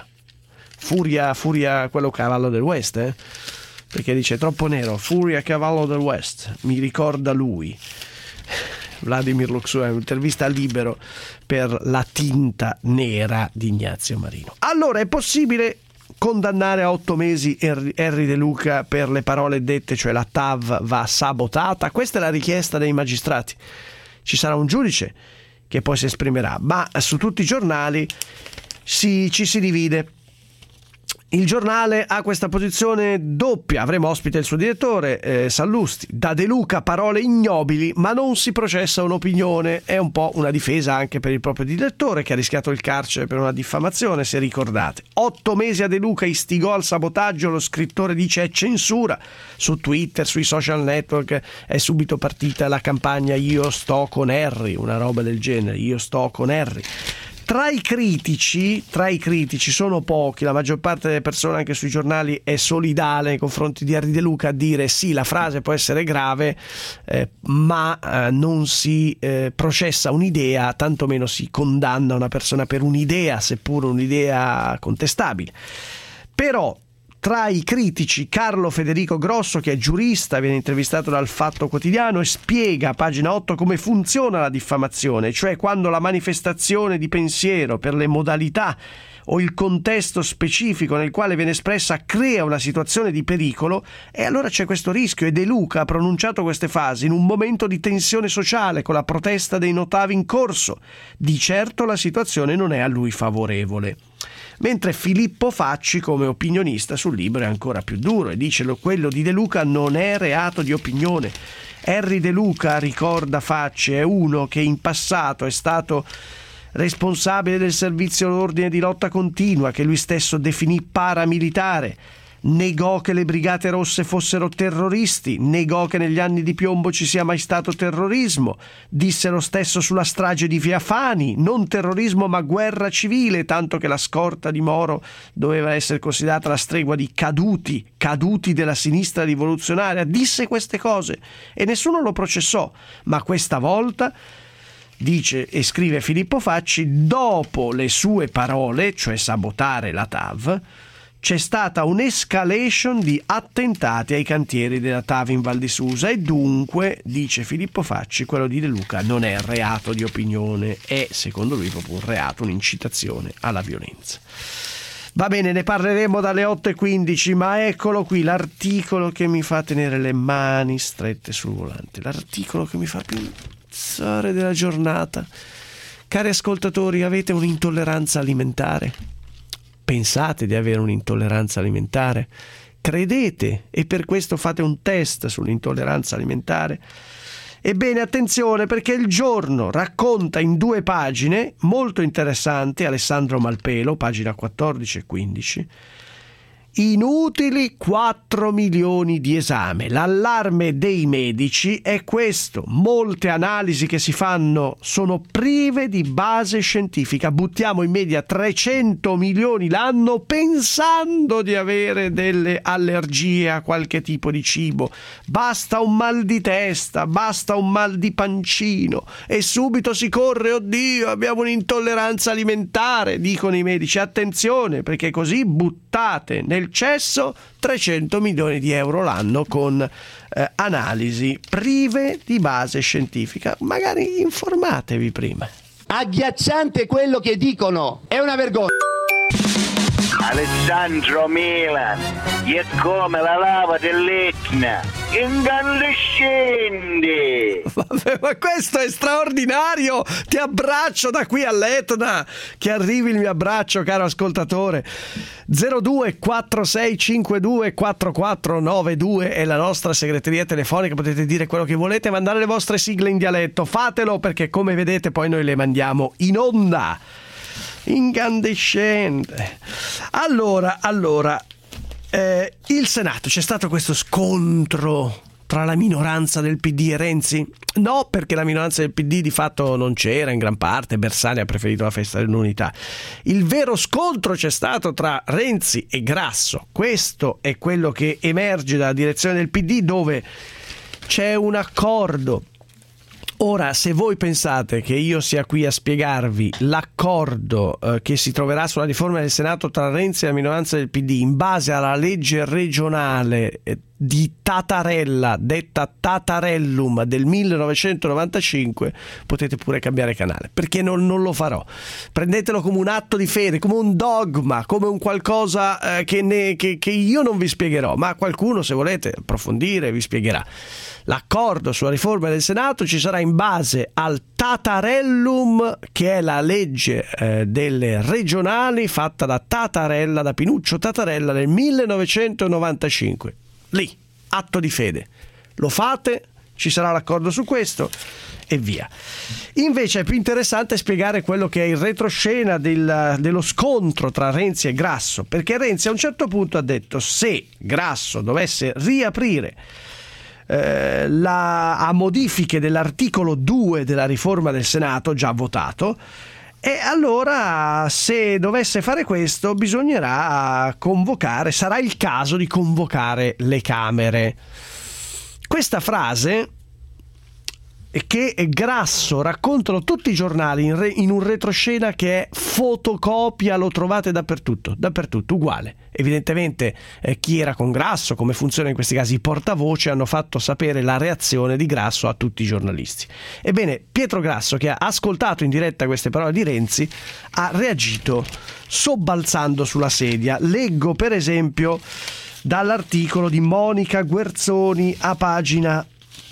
quello cavallo del West, perché dice troppo nero, Furia cavallo del West, mi ricorda lui. Vladimir Luxuria, un'intervista a Libero per la tinta nera di Ignazio Marino. Allora, è possibile condannare a 8 mesi Erri De Luca per le parole dette, cioè la TAV va sabotata? Questa è la richiesta dei magistrati. Ci sarà un giudice che poi si esprimerà, ma su tutti i giornali ci si divide. Il Giornale ha questa posizione doppia. Avremo ospite il suo direttore, Sallusti. Da De Luca parole ignobili, ma non si processa un'opinione. È un po' una difesa anche per il proprio direttore, che ha rischiato il carcere per una diffamazione, se ricordate. 8 mesi a De Luca, istigò al sabotaggio, lo scrittore dice è censura. Su Twitter, sui social network è subito partita la campagna Io sto con Harry, una roba del genere, io sto con Harry. Tra i critici sono pochi, la maggior parte delle persone anche sui giornali è solidale nei confronti di Erri De Luca, a dire sì, la frase può essere grave, ma non si processa un'idea, tantomeno si condanna una persona per un'idea, seppur un'idea contestabile. Però Tra i critici Carlo Federico Grosso, che è giurista, viene intervistato dal Fatto Quotidiano e spiega a pagina 8 come funziona la diffamazione, cioè quando la manifestazione di pensiero per le modalità o il contesto specifico nel quale viene espressa crea una situazione di pericolo, e allora c'è questo rischio. E De Luca ha pronunciato queste frasi in un momento di tensione sociale con la protesta dei notavi in corso. Di certo la situazione non è a lui favorevole. Mentre Filippo Facci, come opinionista sul libro, è ancora più duro e dice che quello di De Luca non è reato di opinione. Henry De Luca, ricorda Facci, è uno che in passato è stato responsabile del servizio d'ordine di lotta continua, che lui stesso definì paramilitare, negò che le Brigate Rosse fossero terroristi, negò che negli anni di piombo ci sia mai stato terrorismo, disse lo stesso sulla strage di Via Fani, non terrorismo ma guerra civile, tanto che la scorta di Moro doveva essere considerata la stregua di caduti della sinistra rivoluzionaria. Disse queste cose e nessuno lo processò, ma questa volta, dice e scrive Filippo Facci, dopo le sue parole, cioè sabotare la TAV, c'è stata un'escalation di attentati ai cantieri della TAV in Val di Susa e dunque, dice Filippo Facci, quello di De Luca non è reato di opinione, è secondo lui proprio un reato, un'incitazione alla violenza. Va bene, ne parleremo dalle 8:15, ma eccolo qui l'articolo che mi fa tenere le mani strette sul volante, l'articolo che mi fa pensare della giornata. Cari ascoltatori, avete un'intolleranza alimentare? Pensate di avere un'intolleranza alimentare? Credete e per questo fate un test sull'intolleranza alimentare? Ebbene, attenzione, perché Il Giorno racconta in 2 pagine molto interessanti, Alessandro Malpelo, pagina 14 e 15, inutili 4 milioni di esame. L'allarme dei medici è questo: molte analisi che si fanno sono prive di base scientifica. Buttiamo in media 300 milioni l'anno pensando di avere delle allergie a qualche tipo di cibo. Basta un mal di testa, basta un mal di pancino e subito si corre, oddio, abbiamo un'intolleranza alimentare, dicono i medici. Attenzione, perché così buttate nel cesso 300 milioni di euro l'anno con analisi prive di base scientifica. Magari informatevi prima. Agghiacciante quello che dicono, è una vergogna. Alessandro Milan è come la lava dell'Etna, incandescente. Vabbè, ma questo è straordinario. Ti abbraccio da qui all'Etna, che arrivi il mio abbraccio, caro ascoltatore. 0246524492 è la nostra segreteria telefonica, potete dire quello che volete, mandare le vostre sigle in dialetto, fatelo, perché come vedete poi noi le mandiamo in onda. Incandescente. Allora, il Senato, c'è stato questo scontro tra la minoranza del PD e Renzi? No, perché la minoranza del PD di fatto non c'era in gran parte, Bersani ha preferito la festa dell'unità. Il vero scontro c'è stato tra Renzi e Grasso. Questo è quello che emerge dalla direzione del PD, dove c'è un accordo. Ora, se voi pensate che io sia qui a spiegarvi l'accordo che si troverà sulla riforma del Senato tra Renzi e la minoranza del PD in base alla legge regionale di Tatarella, detta Tatarellum, del 1995, potete pure cambiare canale, perché non lo farò. Prendetelo come un atto di fede, come un dogma, come un qualcosa che io non vi spiegherò, ma qualcuno, se volete approfondire, vi spiegherà. L'accordo sulla riforma del Senato ci sarà in base al Tatarellum, che è la legge delle regionali fatta da Tatarella, da Pinuccio Tatarella nel 1995. Lì, atto di fede. Lo fate, ci sarà l'accordo su questo e via. Invece è più interessante spiegare quello che è il retroscena dello scontro tra Renzi e Grasso, perché Renzi a un certo punto ha detto: se Grasso dovesse riaprire a modifiche dell'articolo 2 della riforma del Senato già votato, e allora se dovesse fare questo bisognerà convocare, sarà il caso di convocare le Camere. Questa frase e che Grasso raccontano tutti i giornali in un retroscena che è fotocopia, lo trovate dappertutto, uguale. Evidentemente chi era con Grasso, come funziona in questi casi i portavoce, hanno fatto sapere la reazione di Grasso a tutti i giornalisti. Ebbene, Pietro Grasso, che ha ascoltato in diretta queste parole di Renzi, ha reagito sobbalzando sulla sedia. Leggo per esempio dall'articolo di Monica Guerzoni a pagina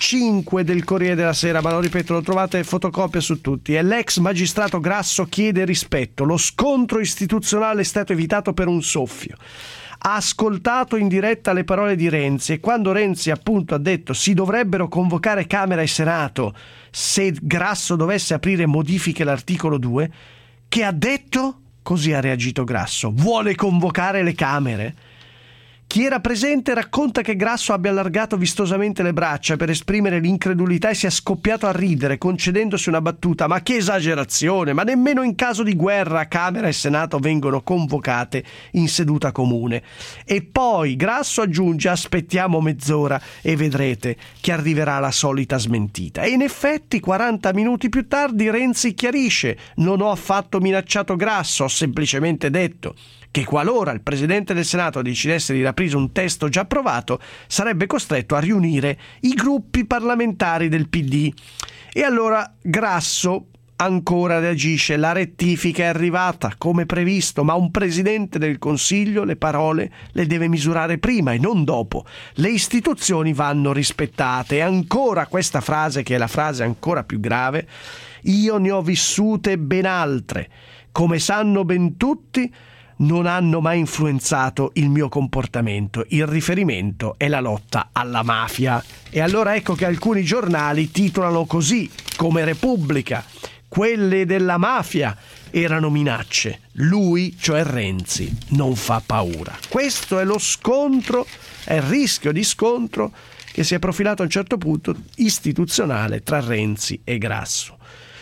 5 del Corriere della Sera, ma lo ripeto, lo trovate fotocopia su tutti. E l'ex magistrato Grasso chiede rispetto. Lo scontro istituzionale è stato evitato per un soffio. Ha ascoltato in diretta le parole di Renzi, e quando Renzi appunto ha detto si dovrebbero convocare Camera e Senato se Grasso dovesse aprire modifiche all'articolo 2, che ha detto? Così ha reagito Grasso: vuole convocare le Camere? Chi era presente racconta che Grasso abbia allargato vistosamente le braccia per esprimere l'incredulità e sia scoppiato a ridere, concedendosi una battuta: ma che esagerazione, ma nemmeno in caso di guerra Camera e Senato vengono convocate in seduta comune. E poi Grasso aggiunge: aspettiamo mezz'ora e vedrete che arriverà la solita smentita. E in effetti 40 minuti più tardi Renzi chiarisce: non ho affatto minacciato Grasso, ho semplicemente detto che qualora il Presidente del Senato decidesse di aprire un testo già approvato, sarebbe costretto a riunire i gruppi parlamentari del PD. E allora Grasso ancora reagisce: la rettifica è arrivata come previsto, ma un Presidente del Consiglio le parole le deve misurare prima e non dopo. Le istituzioni vanno rispettate. E ancora questa frase, che è la frase ancora più grave: io ne ho vissute ben altre. Come sanno ben tutti, non hanno mai influenzato il mio comportamento. Il riferimento è la lotta alla mafia. E allora ecco che alcuni giornali titolano così, come Repubblica: quelle della mafia erano minacce, lui, cioè Renzi, non fa paura. Questo è lo scontro, è il rischio di scontro che si è profilato a un certo punto istituzionale tra Renzi e Grasso.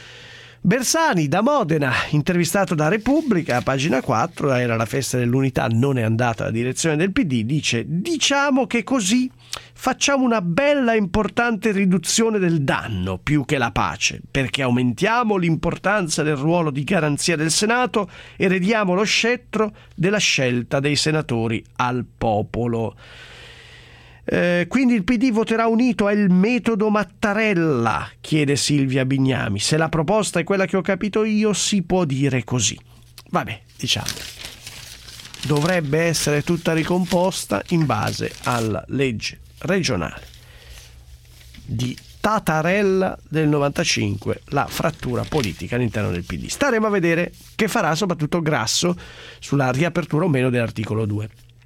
Bersani da Modena, intervistato da Repubblica, a pagina 4, era la festa dell'unità, non è andata alla direzione del PD, dice: diciamo che così facciamo una bella e importante riduzione del danno più che la pace, perché aumentiamo l'importanza del ruolo di garanzia del Senato e rediamo lo scettro della scelta dei senatori al popolo. Quindi il PD voterà unito, è il metodo Mattarella, chiede Silvia Bignami. Se la proposta è quella che ho capito io, si può dire così. Vabbè, diciamo, dovrebbe essere tutta ricomposta in base alla legge regionale di Tatarella del 95, la frattura politica all'interno del PD. Staremo a vedere che farà soprattutto Grasso sulla riapertura o meno dell'articolo 2.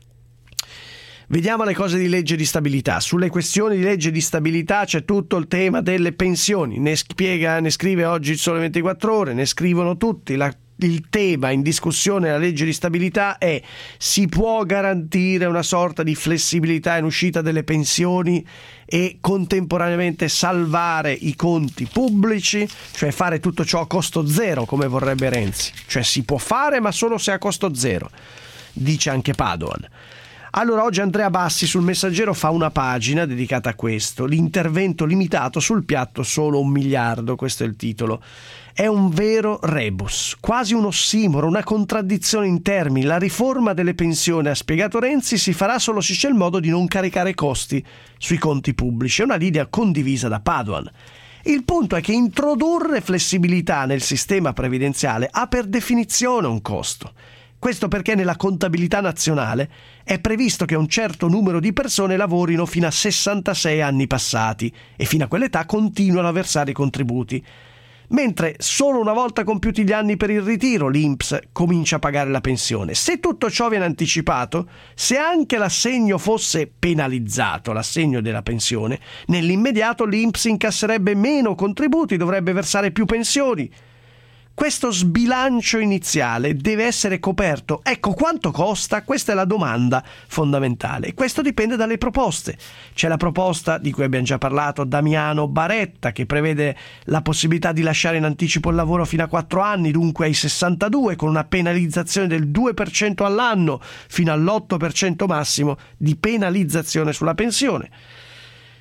Vediamo le cose di legge di stabilità. Sulle questioni di legge di stabilità c'è tutto il tema delle pensioni. Ne scrive oggi il Sole 24 Ore, ne scrivono tutti. Il tema in discussione della legge di stabilità è: si può garantire una sorta di flessibilità in uscita delle pensioni e contemporaneamente salvare i conti pubblici, cioè fare tutto ciò a costo zero come vorrebbe Renzi. Cioè si può fare, ma solo se a costo zero, dice anche Padoan. Allora oggi Andrea Bassi sul Messaggero fa una pagina dedicata a questo: l'intervento limitato, sul piatto solo 1 miliardo, questo è il titolo. È un vero rebus, quasi un ossimoro, una contraddizione in termini. La riforma delle pensioni, ha spiegato Renzi, si farà solo se c'è il modo di non caricare costi sui conti pubblici. È una linea condivisa da Padoan. Il punto è che introdurre flessibilità nel sistema previdenziale ha per definizione un costo. Questo perché nella contabilità nazionale è previsto che un certo numero di persone lavorino fino a 66 anni passati e fino a quell'età continuano a versare i contributi, mentre solo una volta compiuti gli anni per il ritiro l'INPS comincia a pagare la pensione. Se tutto ciò viene anticipato, se anche l'assegno fosse penalizzato, l'assegno della pensione, nell'immediato l'INPS incasserebbe meno contributi, dovrebbe versare più pensioni. Questo sbilancio iniziale deve essere coperto. Ecco, quanto costa? Questa è la domanda fondamentale. E questo dipende dalle proposte. C'è la proposta di cui abbiamo già parlato, Damiano Baretta, che prevede la possibilità di lasciare in anticipo il lavoro fino a 4 anni, dunque ai 62, con una penalizzazione del 2% all'anno fino all'8% massimo di penalizzazione sulla pensione.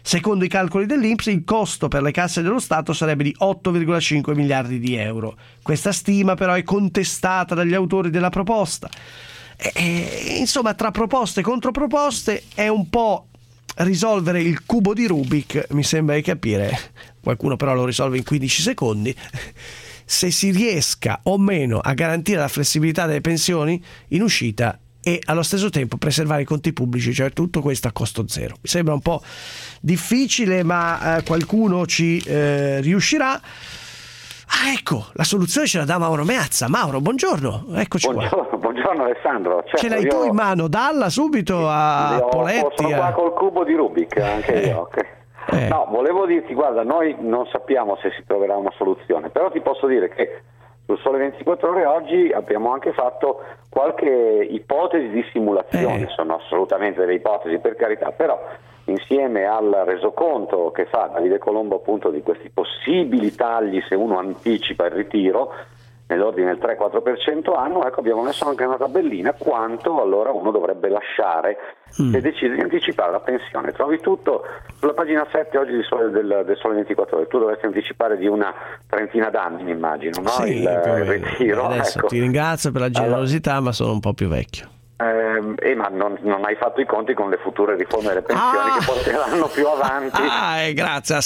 Secondo i calcoli dell'INPS, il costo per le casse dello Stato sarebbe di 8,5 miliardi di euro. Questa stima però è contestata dagli autori della proposta. Insomma, tra proposte e controproposte è un po' risolvere il cubo di Rubik, mi sembra di capire. Qualcuno però lo risolve in 15 secondi. Se si riesca o meno a garantire la flessibilità delle pensioni in uscita e allo stesso tempo preservare i conti pubblici, cioè tutto questo a costo zero. Mi sembra un po' difficile, ma qualcuno ci riuscirà. Ecco, la soluzione ce la dà Mauro Meazza. Mauro, buongiorno, eccoci qua. Buongiorno Alessandro. Certo, ce l'hai tu in mano, dalla subito a Poletti. Sono qua col cubo di Rubik, anche io. Okay. No, volevo dirti, guarda, noi non sappiamo se si troverà una soluzione, però ti posso dire che sul Sole 24 Ore oggi abbiamo anche fatto qualche ipotesi di simulazione, sono assolutamente delle ipotesi, per carità, però insieme al resoconto che fa Davide Colombo appunto di questi possibili tagli se uno anticipa il ritiro nell'ordine del 3-4% anno, ecco, abbiamo messo anche una tabellina quanto allora uno dovrebbe lasciare se decide di anticipare la pensione. Trovi tutto sulla pagina 7 oggi del Sole 24 Ore. Tu dovresti anticipare di una trentina d'anni, mi immagino, no? Sì, il ritiro. Adesso ecco. Ti ringrazio per la generosità, ma sono un po' più vecchio. Ma non hai fatto i conti con le future riforme delle pensioni che porteranno più avanti. Grazie a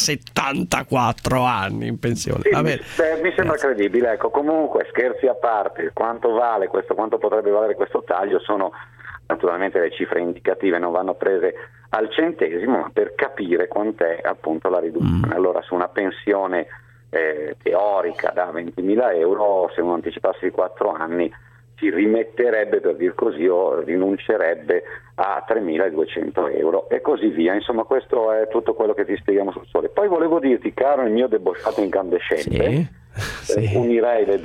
74 anni in pensione. Sì, Va bene. Mi sembra credibile. Ecco, comunque, scherzi a parte, quanto vale questo, quanto potrebbe valere questo taglio, sono naturalmente le cifre indicative, non vanno prese al centesimo, ma per capire quant'è appunto la riduzione. Allora, su una pensione teorica da 20.000 euro, se uno anticipasse di 4 anni si rimetterebbe, per dir così, o rinuncerebbe a 3.200 euro e così via. Insomma, questo è tutto quello che ti spieghiamo sul Sole. Poi volevo dirti, caro il mio debosciato incandescente, unirei i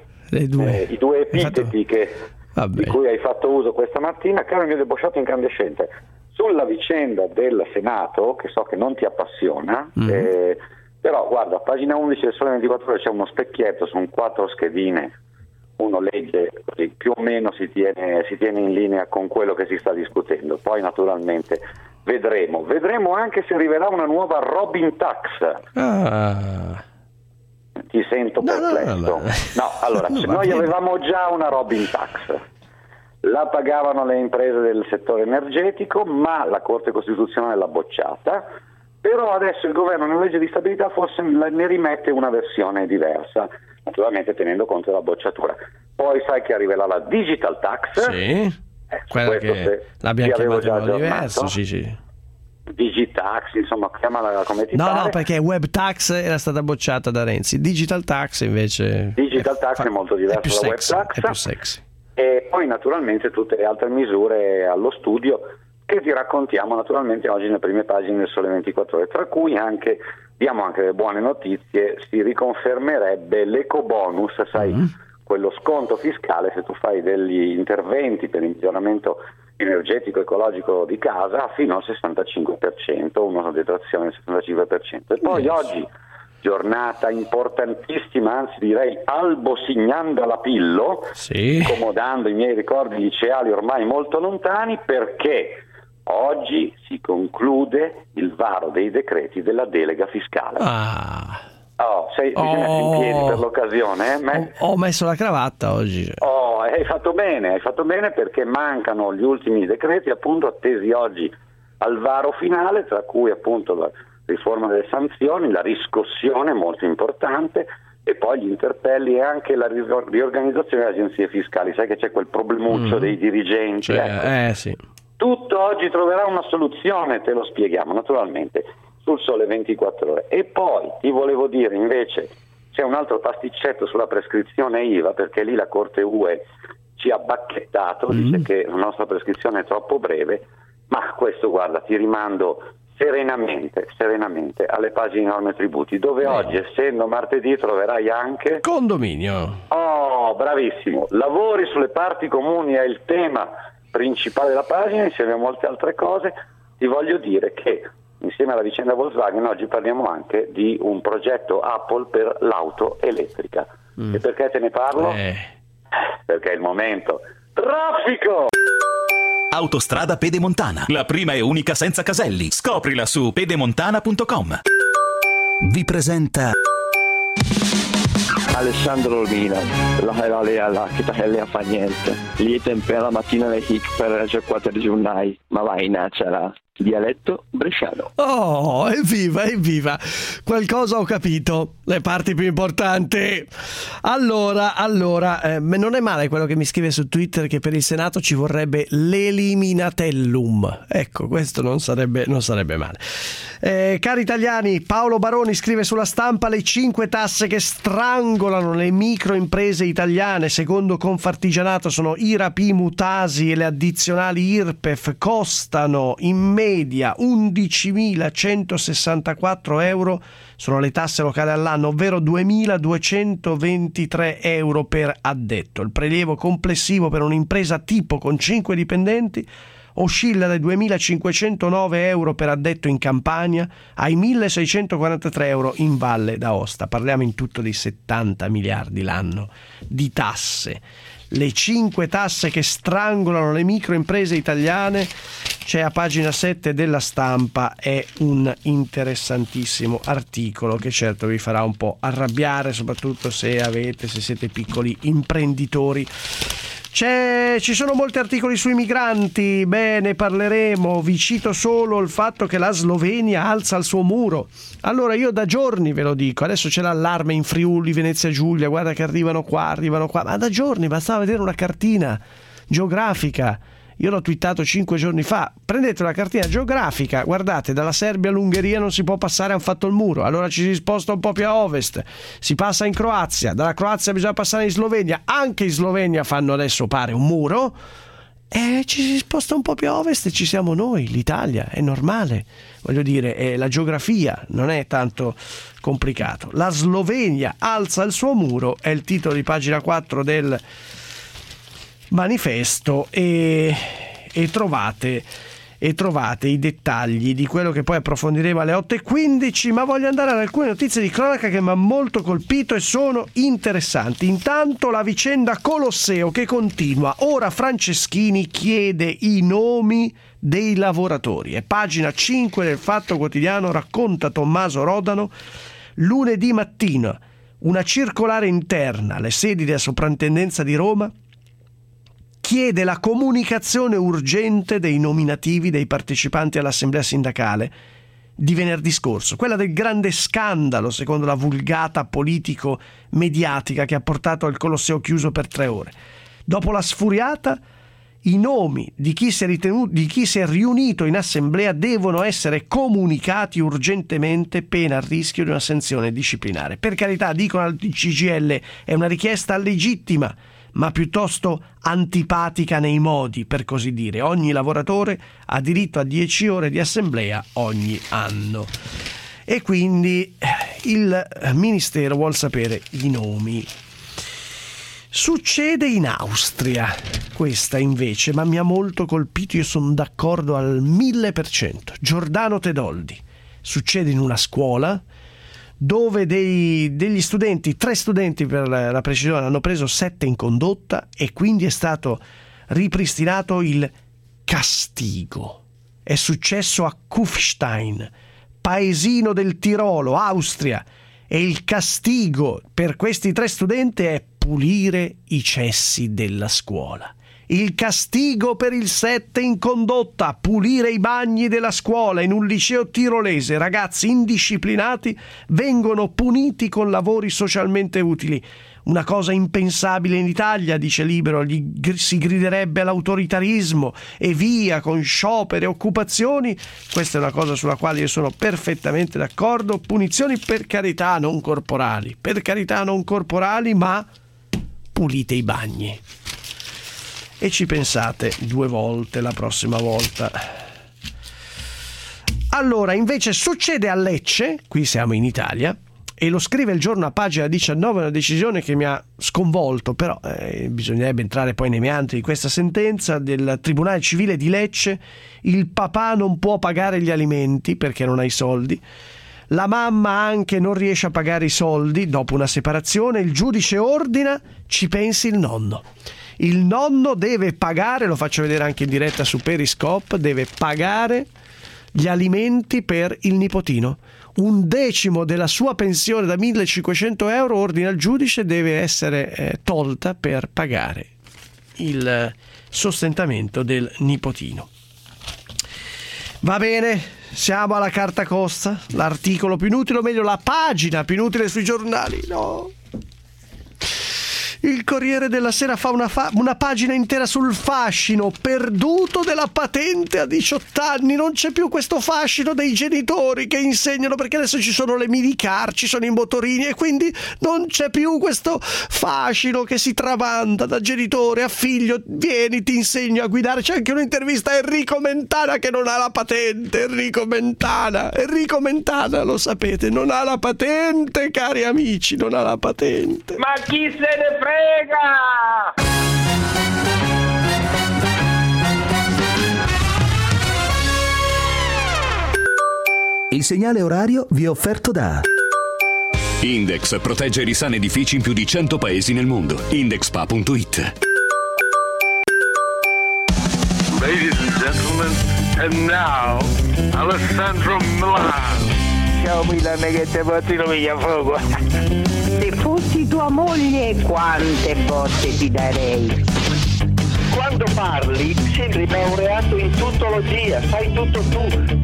due epiteti di cui hai fatto uso questa mattina. Caro il mio debosciato incandescente, sulla vicenda del Senato, che so che non ti appassiona, però guarda, a pagina 11 del Sole 24 Ore c'è uno specchietto, sono 4 schedine, uno legge così, più o meno si tiene in linea con quello che si sta discutendo. Poi naturalmente vedremo anche se arriverà una nuova Robin Tax. Ti sento perplesso. No, allora, noi avevamo già una Robin Tax, la pagavano le imprese del settore energetico, ma la Corte Costituzionale l'ha bocciata. Però adesso il governo nella legge di stabilità forse ne rimette una versione diversa, naturalmente tenendo conto della bocciatura. Poi sai che arriverà la Digital Tax, quella che l'abbiamo chiamata in modo diverso, sì. Digitax, insomma, chiamala come ti pare. No, perché Web Tax era stata bocciata da Renzi, Digital Tax invece è molto diverso da Web Tax, è più sexy. E poi naturalmente tutte le altre misure allo studio che ti raccontiamo naturalmente oggi nelle prime pagine del Sole 24 Ore, tra cui diamo anche le buone notizie, si riconfermerebbe l'ecobonus, sai, quello sconto fiscale se tu fai degli interventi per il miglioramento energetico ecologico di casa fino al 65%, una detrazione del 65%. E poi oggi, giornata importantissima, anzi direi albosignando la pillo, scomodando i miei ricordi liceali ormai molto lontani, perché oggi si conclude il varo dei decreti della delega fiscale. Sei messo in piedi per l'occasione? Ho messo la cravatta oggi. Hai fatto bene perché mancano gli ultimi decreti appunto attesi oggi al varo finale, tra cui appunto la riforma delle sanzioni, la riscossione molto importante, e poi gli interpelli e anche la riorganizzazione delle agenzie fiscali. Sai che c'è quel problemuccio dei dirigenti, sì. Tutto oggi troverà una soluzione, te lo spieghiamo naturalmente sul Sole 24 Ore. E poi ti volevo dire invece, c'è un altro pasticcetto sulla prescrizione IVA, perché lì la Corte UE ci ha bacchettato, dice che la nostra prescrizione è troppo breve, ma questo guarda, ti rimando serenamente alle pagine norme tributi, dove oggi, essendo martedì, troverai anche condominio. Bravissimo, lavori sulle parti comuni è il tema principale della pagina, insieme a molte altre cose. Ti voglio dire che insieme alla vicenda Volkswagen oggi parliamo anche di un progetto Apple per l'auto elettrica. E perché te ne parlo? Perché è il momento. Traffico! Autostrada Pedemontana, la prima e unica senza caselli. Scoprila su pedemontana.com. Vi presenta Alessandro Mina, la che ta fa niente. Lì tempera la mattina le hic per il 4 giugno, ma vai in acera. Dialetto bresciano. Oh, evviva! Qualcosa ho capito, le parti più importanti. Allora, non è male quello che mi scrive su Twitter, che per il Senato ci vorrebbe l'eliminatellum. Ecco, questo non sarebbe male. Cari italiani, Paolo Baroni scrive sulla Stampa: le 5 tasse che strangolano le microimprese italiane, secondo Confartigianato, sono IRAP, IMU, TASI e le addizionali IRPEF, costano in media 11.164 euro, sono le tasse locali all'anno, ovvero 2.223 euro per addetto. Il prelievo complessivo per un'impresa tipo con 5 dipendenti oscilla dai 2.509 euro per addetto in Campania ai 1.643 euro in Valle d'Aosta. Parliamo in tutto di 70 miliardi l'anno di tasse. Le 5 tasse che strangolano le microimprese italiane, c'è a pagina 7 della Stampa, è un interessantissimo articolo che certo vi farà un po' arrabbiare, soprattutto se siete piccoli imprenditori. Ci sono molti articoli sui migranti, ne parleremo. Vi cito solo il fatto che la Slovenia alza il suo muro. Allora, io da giorni ve lo dico, adesso c'è l'allarme in Friuli, Venezia Giulia, guarda che arrivano qua, ma da giorni bastava vedere una cartina geografica. Io l'ho twittato 5 giorni fa. Prendete una cartina geografica, guardate, dalla Serbia all'Ungheria non si può passare, hanno fatto il muro, allora ci si sposta un po' più a ovest, si passa in Croazia, dalla Croazia bisogna passare in Slovenia, anche in Slovenia fanno adesso pare un muro, e ci si sposta un po' più a ovest e ci siamo noi, l'Italia, è normale, voglio dire, la geografia non è tanto complicato. La Slovenia alza il suo muro, è il titolo di pagina 4 del Manifesto, e trovate i dettagli di quello che poi approfondiremo alle 8:15, ma voglio andare ad alcune notizie di cronaca che mi hanno molto colpito e sono interessanti. Intanto la vicenda Colosseo che continua. Ora Franceschini chiede i nomi dei lavoratori. E pagina 5 del Fatto Quotidiano racconta Tommaso Rodano: lunedì mattina una circolare interna alle sedi della Soprintendenza di Roma chiede la comunicazione urgente dei nominativi dei partecipanti all'assemblea sindacale di venerdì scorso, quella del grande scandalo, secondo la vulgata politico-mediatica che ha portato al Colosseo chiuso per 3 ore. Dopo la sfuriata, i nomi di chi si è riunito in assemblea devono essere comunicati urgentemente, pena il rischio di una sanzione disciplinare. Per carità, dicono al CGIL, è una richiesta legittima, ma piuttosto antipatica nei modi, per così dire. Ogni lavoratore ha diritto a 10 ore di assemblea ogni anno. E quindi il Ministero vuol sapere i nomi. Succede in Austria, questa invece, ma mi ha molto colpito, io sono d'accordo al 1000%. Giordano Tedoldi. Succede in una scuola dove degli studenti, 3 studenti per la precisione, hanno preso 7 in condotta e quindi è stato ripristinato il castigo. È successo a Kufstein, paesino del Tirolo, Austria, e il castigo per questi 3 studenti è pulire i cessi della scuola. Il castigo per il 7 in condotta, pulire i bagni della scuola in un liceo tirolese. Ragazzi indisciplinati vengono puniti con lavori socialmente utili. Una cosa impensabile in Italia, dice Libero, si griderebbe all'autoritarismo e via con scioperi e occupazioni. Questa è una cosa sulla quale io sono perfettamente d'accordo. Punizioni per carità non corporali, ma pulite i bagni. E ci pensate 2 volte la prossima volta. Allora, invece succede a Lecce, qui siamo in Italia, e lo scrive il Giorno a pagina 19, una decisione che mi ha sconvolto, però bisognerebbe entrare poi nei meandri di questa sentenza del Tribunale Civile di Lecce. Il papà non può pagare gli alimenti perché non ha i soldi. La mamma anche non riesce a pagare i soldi dopo una separazione. Il giudice ordina, ci pensi il nonno. Il nonno deve pagare, lo faccio vedere anche in diretta su Periscope, deve pagare gli alimenti per il nipotino. 1/10 della sua pensione da 1.500 euro, ordina il giudice, deve essere tolta per pagare il sostentamento del nipotino. Va bene, siamo alla carta costa, l'articolo più inutile, o meglio la pagina più inutile sui giornali. No. Il Corriere della Sera fa una pagina intera sul fascino perduto della patente a 18 anni. Non c'è più questo fascino dei genitori che insegnano, perché adesso ci sono le minicar, ci sono i motorini, e quindi non c'è più questo fascino che si tramanda da genitore a figlio. Vieni, ti insegno a guidare. C'è anche un'intervista a Enrico Mentana che non ha la patente. Enrico Mentana, lo sapete, non ha la patente, cari amici, non ha la patente. Ma chi se ne frega? Il segnale orario vi è offerto da Index protegge risane edifici in più di 100 paesi nel mondo. Indexpa.it. Ladies and gentlemen, and now Alessandro Milano. Ciao Milan, che te porti via fuoco. Se fossi tua moglie, quante botte ti darei. Quando parli sembri laureato in tuttologia, fai tutto tu.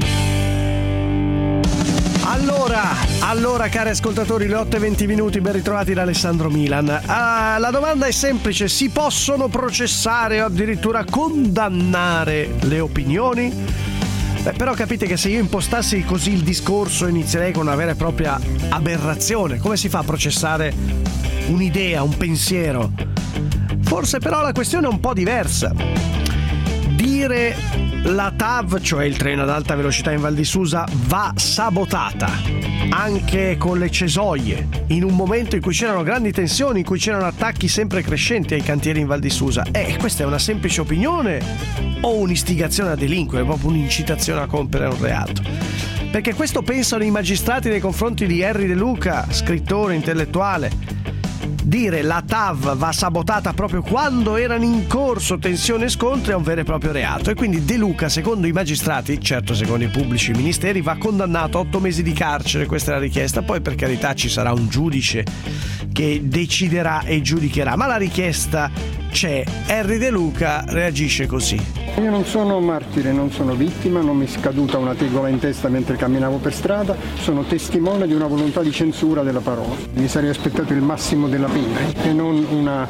Allora cari ascoltatori, le 8:20, ben ritrovati da Alessandro Milan. La domanda è semplice: si possono processare o addirittura condannare le opinioni? Però capite che se io impostassi così il discorso inizierei con una vera e propria aberrazione. Come si fa a processare un'idea, un pensiero? Forse però la questione è un po' diversa. Dire la TAV, cioè il treno ad alta velocità in Val di Susa, va sabotata anche con le cesoie, in un momento in cui c'erano grandi tensioni, in cui c'erano attacchi sempre crescenti ai cantieri in Val di Susa. Questa è una semplice opinione o un'istigazione a delinquere, proprio un'incitazione a compiere un reato? Perché questo pensano i magistrati nei confronti di Henry De Luca, scrittore, intellettuale. Dire la TAV va sabotata proprio quando erano in corso tensioni e scontri è un vero e proprio reato, e quindi De Luca, secondo i magistrati, certo secondo i pubblici ministeri, va condannato a 8 mesi di carcere. Questa è la richiesta. Poi per carità ci sarà un giudice che deciderà e giudicherà, ma la richiesta c'è. Henry De Luca reagisce così: io non sono martire, non sono vittima, non mi è scaduta una tegola in testa mentre camminavo per strada, sono testimone di una volontà di censura della parola. Mi sarei aspettato il massimo della pena e non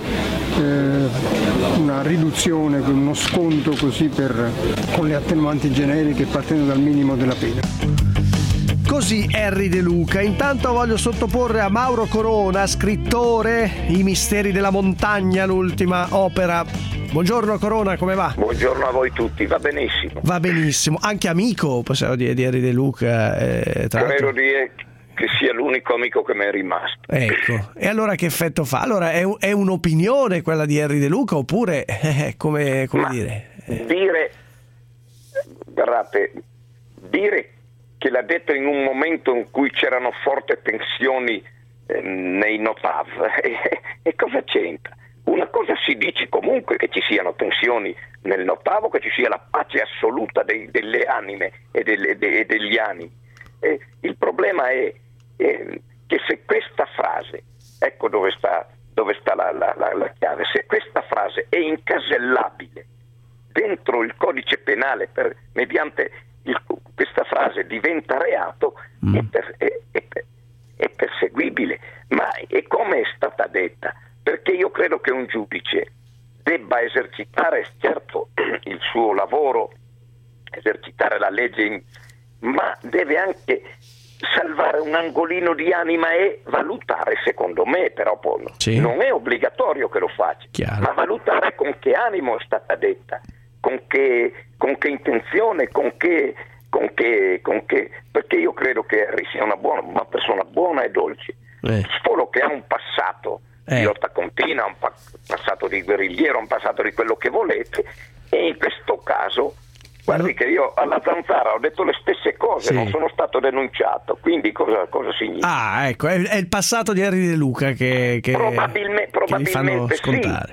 una riduzione, uno sconto così con le attenuanti generiche partendo dal minimo della pena. Così Henry De Luca. Intanto voglio sottoporre a Mauro Corona, scrittore, I misteri della montagna, l'ultima opera. Buongiorno Corona, come va? Buongiorno a voi tutti, va benissimo. Va benissimo, anche amico, possiamo dire, di Henry De Luca. Spero che sia l'unico amico che mi è rimasto. Ecco, e allora che effetto fa? Allora è un'opinione quella di Henry De Luca, oppure come dire? Dire che l'ha detto in un momento in cui c'erano forti tensioni nei Notav, e cosa c'entra? Una cosa si dice comunque, che ci siano tensioni nel Notavo, che ci sia la pace assoluta delle anime e degli animi. Il problema è che se questa frase, ecco dove sta la chiave, se questa frase è incasellabile dentro il codice penale mediante questa frase diventa reato, è perseguibile. Ma e come è stata detta? Perché io credo che un giudice debba esercitare certo il suo lavoro, esercitare la legge, ma deve anche salvare un angolino di anima e valutare, secondo me, però poi non è obbligatorio che lo faccia, ma valutare con che animo è stata detta, con che intenzione, con che, perché io credo che Harry sia una persona buona e dolce, solo che ha un passato di lotta continua, un passato di guerrigliero, un passato di quello che volete, e in questo caso guardi che io alla Zanzara ho detto le stesse cose, non sono stato denunciato, quindi cosa significa? Ecco, è il passato di Henry De Luca che probabilmente fanno scontare. Sì.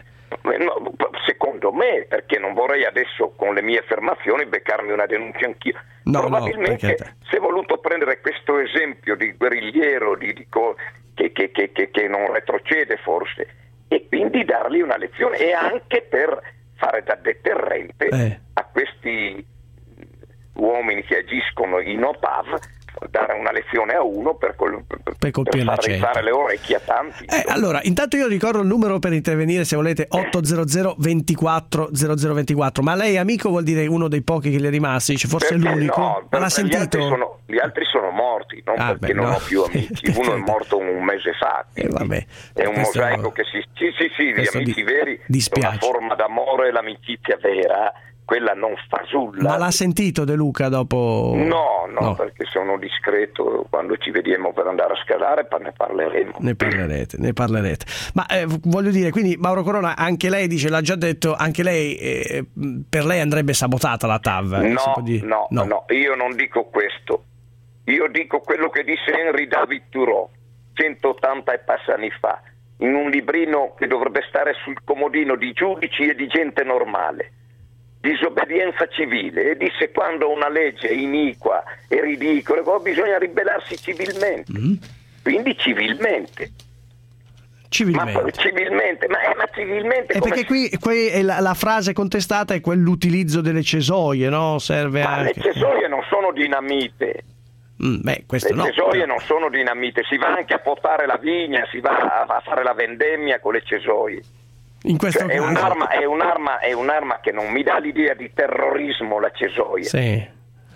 No, secondo me, perché non vorrei adesso con le mie affermazioni beccarmi una denuncia anch'io. Probabilmente si è voluto prendere questo esempio di guerrigliero che non retrocede forse, e quindi dargli una lezione, e anche per fare da deterrente a questi uomini che agiscono in OPAV, dare una lezione a uno per far rifare le orecchie a tanti. Allora, intanto io ricordo il numero per intervenire, se volete, 800 24 0024. Ma lei amico vuol dire uno dei pochi che le è rimasti, forse perché l'unico? No, ma l'ha sentito? Gli altri sono morti, non perché non ho più amici. Uno è morto un mese fa, è un mosaico che di amici veri, una forma d'amore e l'amicizia vera, quella non fasulla. Ma l'ha sentito De Luca dopo? No, perché sono discreto. Quando ci vediamo per andare a scalare ne parleremo. Ne parlerete. Ma voglio dire, quindi Mauro Corona, anche lei dice, l'ha già detto, anche lei, per lei andrebbe sabotata la TAV? No, io non dico questo. Io dico quello che disse Henry David Thoreau 180 e passa anni fa, in un librino che dovrebbe stare sul comodino di giudici e di gente normale. Disobbedienza civile, e disse: quando una legge è iniqua e ridicola, bisogna ribellarsi civilmente. Quindi civilmente. Ma civilmente. Perché qui è la frase contestata è quell'utilizzo delle cesoie, no? Serve anche. Le cesoie non sono dinamite. Le cesoie non sono dinamite, si va anche a potare la vigna, si va a fare la vendemmia con le cesoie. In questo caso è un'arma che non mi dà l'idea di terrorismo, la cesoia. Sì.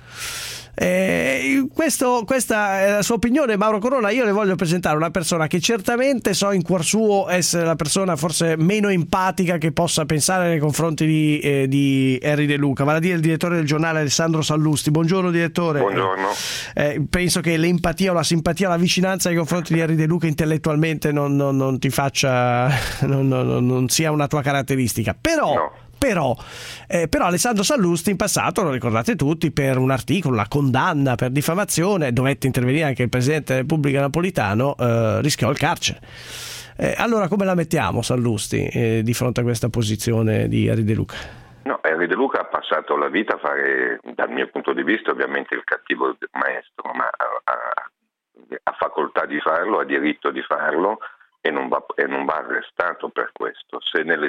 Questa è la sua opinione, Mauro Corona. Io le voglio presentare una persona che certamente so in cuor suo essere la persona forse meno empatica che possa pensare nei confronti di Henry De Luca, vale a dire il direttore del giornale Alessandro Sallusti. Buongiorno direttore. Buongiorno. Penso che l'empatia o la simpatia, la vicinanza nei confronti di Henry De Luca intellettualmente non ti faccia non sia una tua caratteristica, però Alessandro Sallusti in passato, lo ricordate tutti, per un articolo, una condanna per diffamazione, dovette intervenire anche il Presidente della Repubblica Napolitano, rischiò il carcere. Allora come la mettiamo Sallusti di fronte a questa posizione di Henry De Luca? No, Henry De Luca ha passato la vita a fare, dal mio punto di vista, ovviamente il cattivo maestro, ma ha facoltà di farlo, ha diritto di farlo, e non va arrestato per questo. Se nel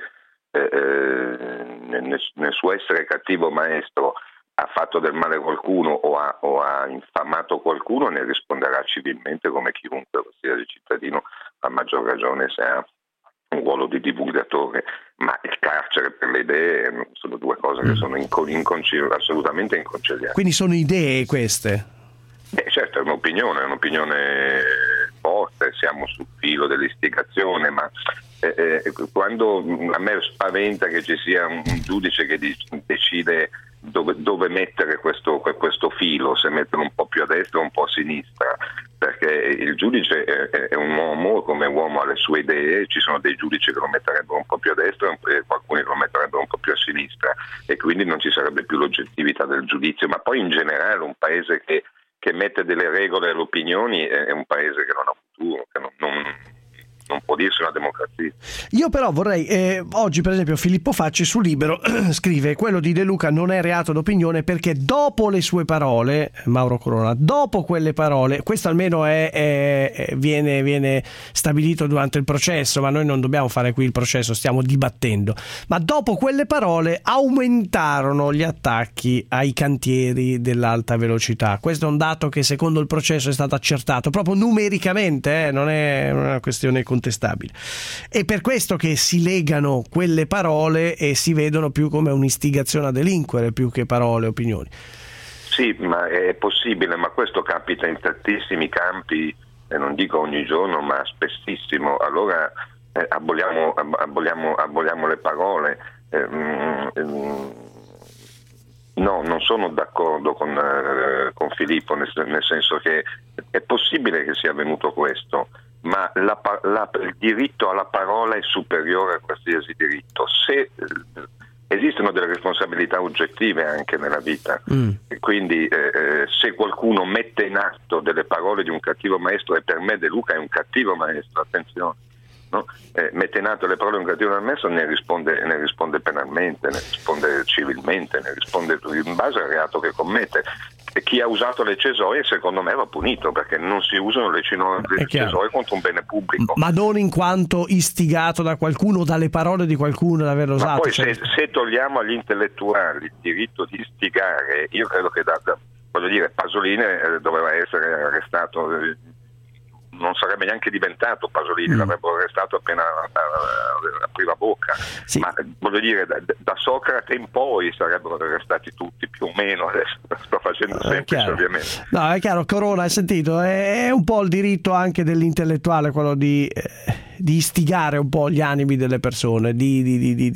suo essere cattivo maestro ha fatto del male a qualcuno o ha infamato qualcuno, ne risponderà civilmente come chiunque, qualsiasi cittadino, a maggior ragione se ha un ruolo di divulgatore. Ma il carcere per le idee sono due cose che sono assolutamente inconciliabili. Quindi sono idee queste? Certo, è un'opinione forte, siamo sul filo dell'istigazione, ma quando a me spaventa che ci sia un giudice che decide dove mettere questo filo, se mettere un po' più a destra o un po' a sinistra, perché il giudice è un uomo, come uomo ha le sue idee, ci sono dei giudici che lo metterebbero un po' più a destra e qualcuno che lo metterebbero un po' più a sinistra, e quindi non ci sarebbe più l'oggettività del giudizio. Ma poi in generale un paese che mette delle regole alle opinioni è un paese che non ha futuro, che non può dirsi una democrazia. Io però vorrei, oggi per esempio Filippo Facci su Libero scrive: quello di De Luca non è reato d'opinione perché dopo le sue parole, Mauro Corona, dopo quelle parole, questo almeno viene stabilito durante il processo, ma noi non dobbiamo fare qui il processo, stiamo dibattendo, ma dopo quelle parole aumentarono gli attacchi ai cantieri dell'alta velocità. Questo è un dato che secondo il processo è stato accertato proprio numericamente, non è una questione contestabile. È per questo che si legano quelle parole e si vedono più come un'istigazione a delinquere più che parole e opinioni. Sì, ma è possibile, ma questo capita in tantissimi campi, non dico ogni giorno, ma spessissimo. Allora aboliamo le parole. No, non sono d'accordo con Filippo, nel senso che è possibile che sia avvenuto questo, ma il diritto alla parola è superiore a qualsiasi diritto. Se esistono delle responsabilità oggettive anche nella vita, e quindi se qualcuno mette in atto delle parole di un cattivo maestro, e per me De Luca è un cattivo maestro, attenzione, no? Mette in atto le parole di un cattivo ammesso, ne risponde penalmente, ne risponde civilmente, ne risponde in base al reato che commette. E chi ha usato le cesoie secondo me va punito, perché non si usano le cesoie contro un bene pubblico. Ma non in quanto istigato da qualcuno, dalle parole di qualcuno ad averlo usato. Ma poi se togliamo agli intellettuali il diritto di istigare, io credo che voglio dire, Pasolini doveva essere arrestato, non sarebbe neanche diventato Pasolini, l'avrebbero arrestato appena apriva bocca, sì. Ma voglio dire, da Socrate in poi sarebbero arrestati tutti più o meno, adesso sto facendo semplice ovviamente. No, è chiaro, Corona, hai sentito, è un po' il diritto anche dell'intellettuale quello di istigare un po' gli animi delle persone, di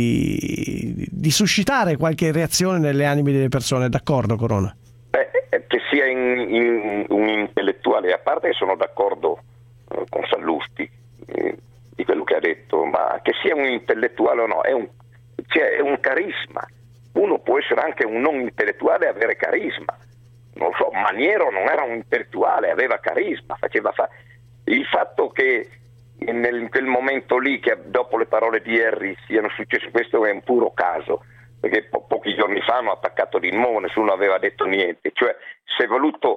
suscitare qualche reazione nelle anime delle persone, d'accordo Corona? Che sia un intellettuale, a parte che sono d'accordo con Sallusti di quello che ha detto, ma che sia un intellettuale o no, è un carisma. Uno può essere anche un non intellettuale e avere carisma. Non lo so, Maniero non era un intellettuale, aveva carisma, il fatto che in quel momento lì, che dopo le parole di Henry siano successe, questo è un puro caso, perché pochi giorni fa hanno attaccato di nuovo, nessuno aveva detto niente, cioè si è voluto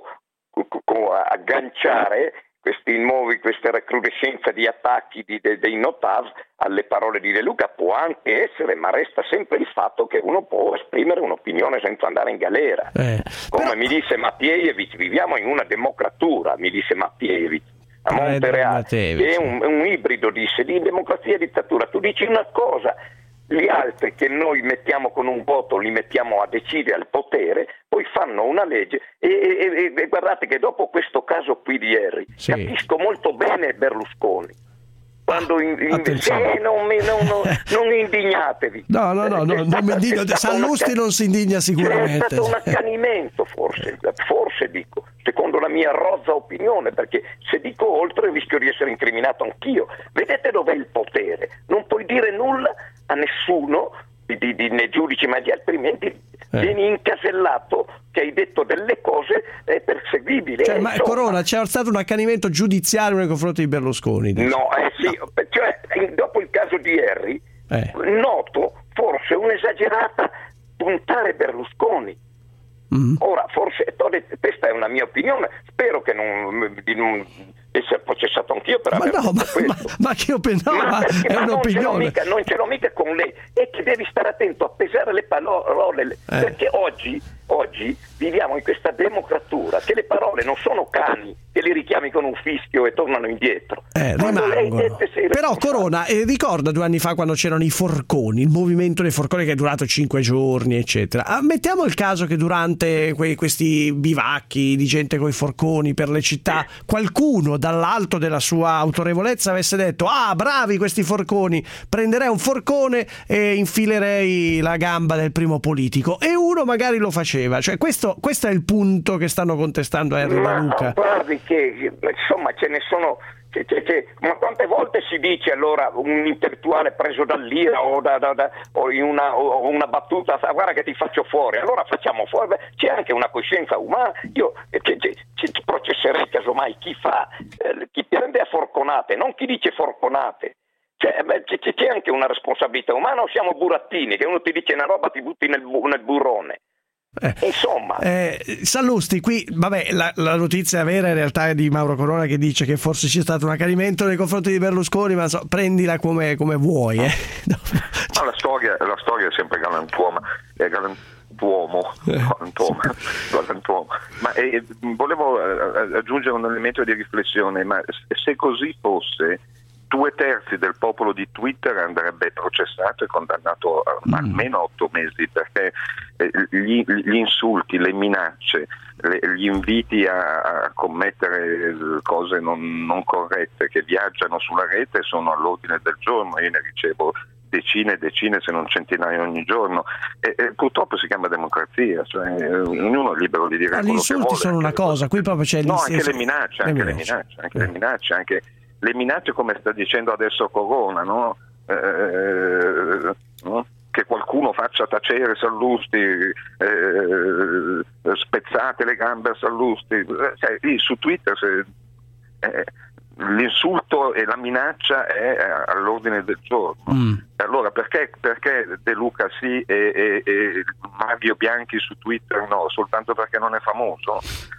agganciare questa recrudescenza di attacchi dei Notav alle parole di De Luca. Può anche essere, ma resta sempre il fatto che uno può esprimere un'opinione senza andare in galera. Come mi disse Mattievich, viviamo in una democratura, mi disse Mattievich a Montereale, che è un ibrido, disse, di democrazia e dittatura. Tu dici una cosa, gli altri che noi mettiamo con un voto, li mettiamo a decidere al potere, poi fanno una legge e guardate che dopo questo caso qui di Henry, sì, capisco molto bene Berlusconi. Quando non indignatevi. No, non mi indigno. Sallusti non si indigna sicuramente. È stato un accanimento, forse dico, secondo la mia rozza opinione, perché se dico oltre rischio di essere incriminato anch'io. Vedete dov'è il potere? Non puoi dire nulla a nessuno nei giudici, ma altrimenti vieni incasellato che hai detto delle cose perseguibile. Cioè, ma Corona, c'è stato un accanimento giudiziario nei confronti di Berlusconi? No, sì, cioè dopo il caso di Henry noto forse un'esagerata puntare Berlusconi. Ora, forse questa è una mia opinione, spero che di non essere processato anch'io per aver detto questo. Ma che opinione? È un'opinione. Non ce l'ho mica con lei, e che devi stare attento a pesare le parole, perché oggi viviamo in questa democratura che le parole non sono cani che li richiami con un fischio e tornano indietro. Però Corona, ricorda 2 anni fa quando c'erano i forconi, il movimento dei forconi che è durato 5 giorni eccetera. Mettiamo il caso che durante questi bivacchi di gente coi forconi per le città qualcuno dall'alto della sua autorevolezza avesse detto: ah, bravi questi forconi, prenderei un forcone e infilerei la gamba del primo politico, e uno magari lo faceva. Cioè questo è il punto che stanno contestando a Henry De Luca. Guardi che insomma ce ne sono, ma quante volte si dice allora un intellettuale preso dall'ira o in una battuta, guarda che ti faccio fuori, allora facciamo fuori. C'è anche una coscienza umana. Io processerei casomai chi prende a forconate, non chi dice forconate. C'è anche una responsabilità umana, o siamo burattini che uno ti dice una roba ti butti nel burrone? Insomma, Sallusti, qui vabbè, la notizia vera in realtà è di Mauro Corona, che dice che forse c'è stato un accanimento nei confronti di Berlusconi, ma prendila come vuoi. No, la storia è sempre galantuomo. Ma volevo aggiungere un elemento di riflessione, ma se così fosse, 2/3 del popolo di Twitter andrebbe processato e condannato a almeno 8 mesi, perché gli insulti, le minacce, gli inviti a commettere cose non corrette che viaggiano sulla rete sono all'ordine del giorno. Io ne ricevo decine e decine, se non centinaia ogni giorno, e purtroppo si chiama democrazia, cioè ognuno è libero di dire quello che vuole. Gli insulti sono una cosa, qui proprio c'è anche le minacce, le minacce, come sta dicendo adesso Corona, no? Che qualcuno faccia tacere Sallusti, spezzate le gambe a Sallusti, su Twitter l'insulto e la minaccia è all'ordine del giorno. Allora perché De Luca sì e Mario Bianchi su Twitter no, soltanto perché non è famoso?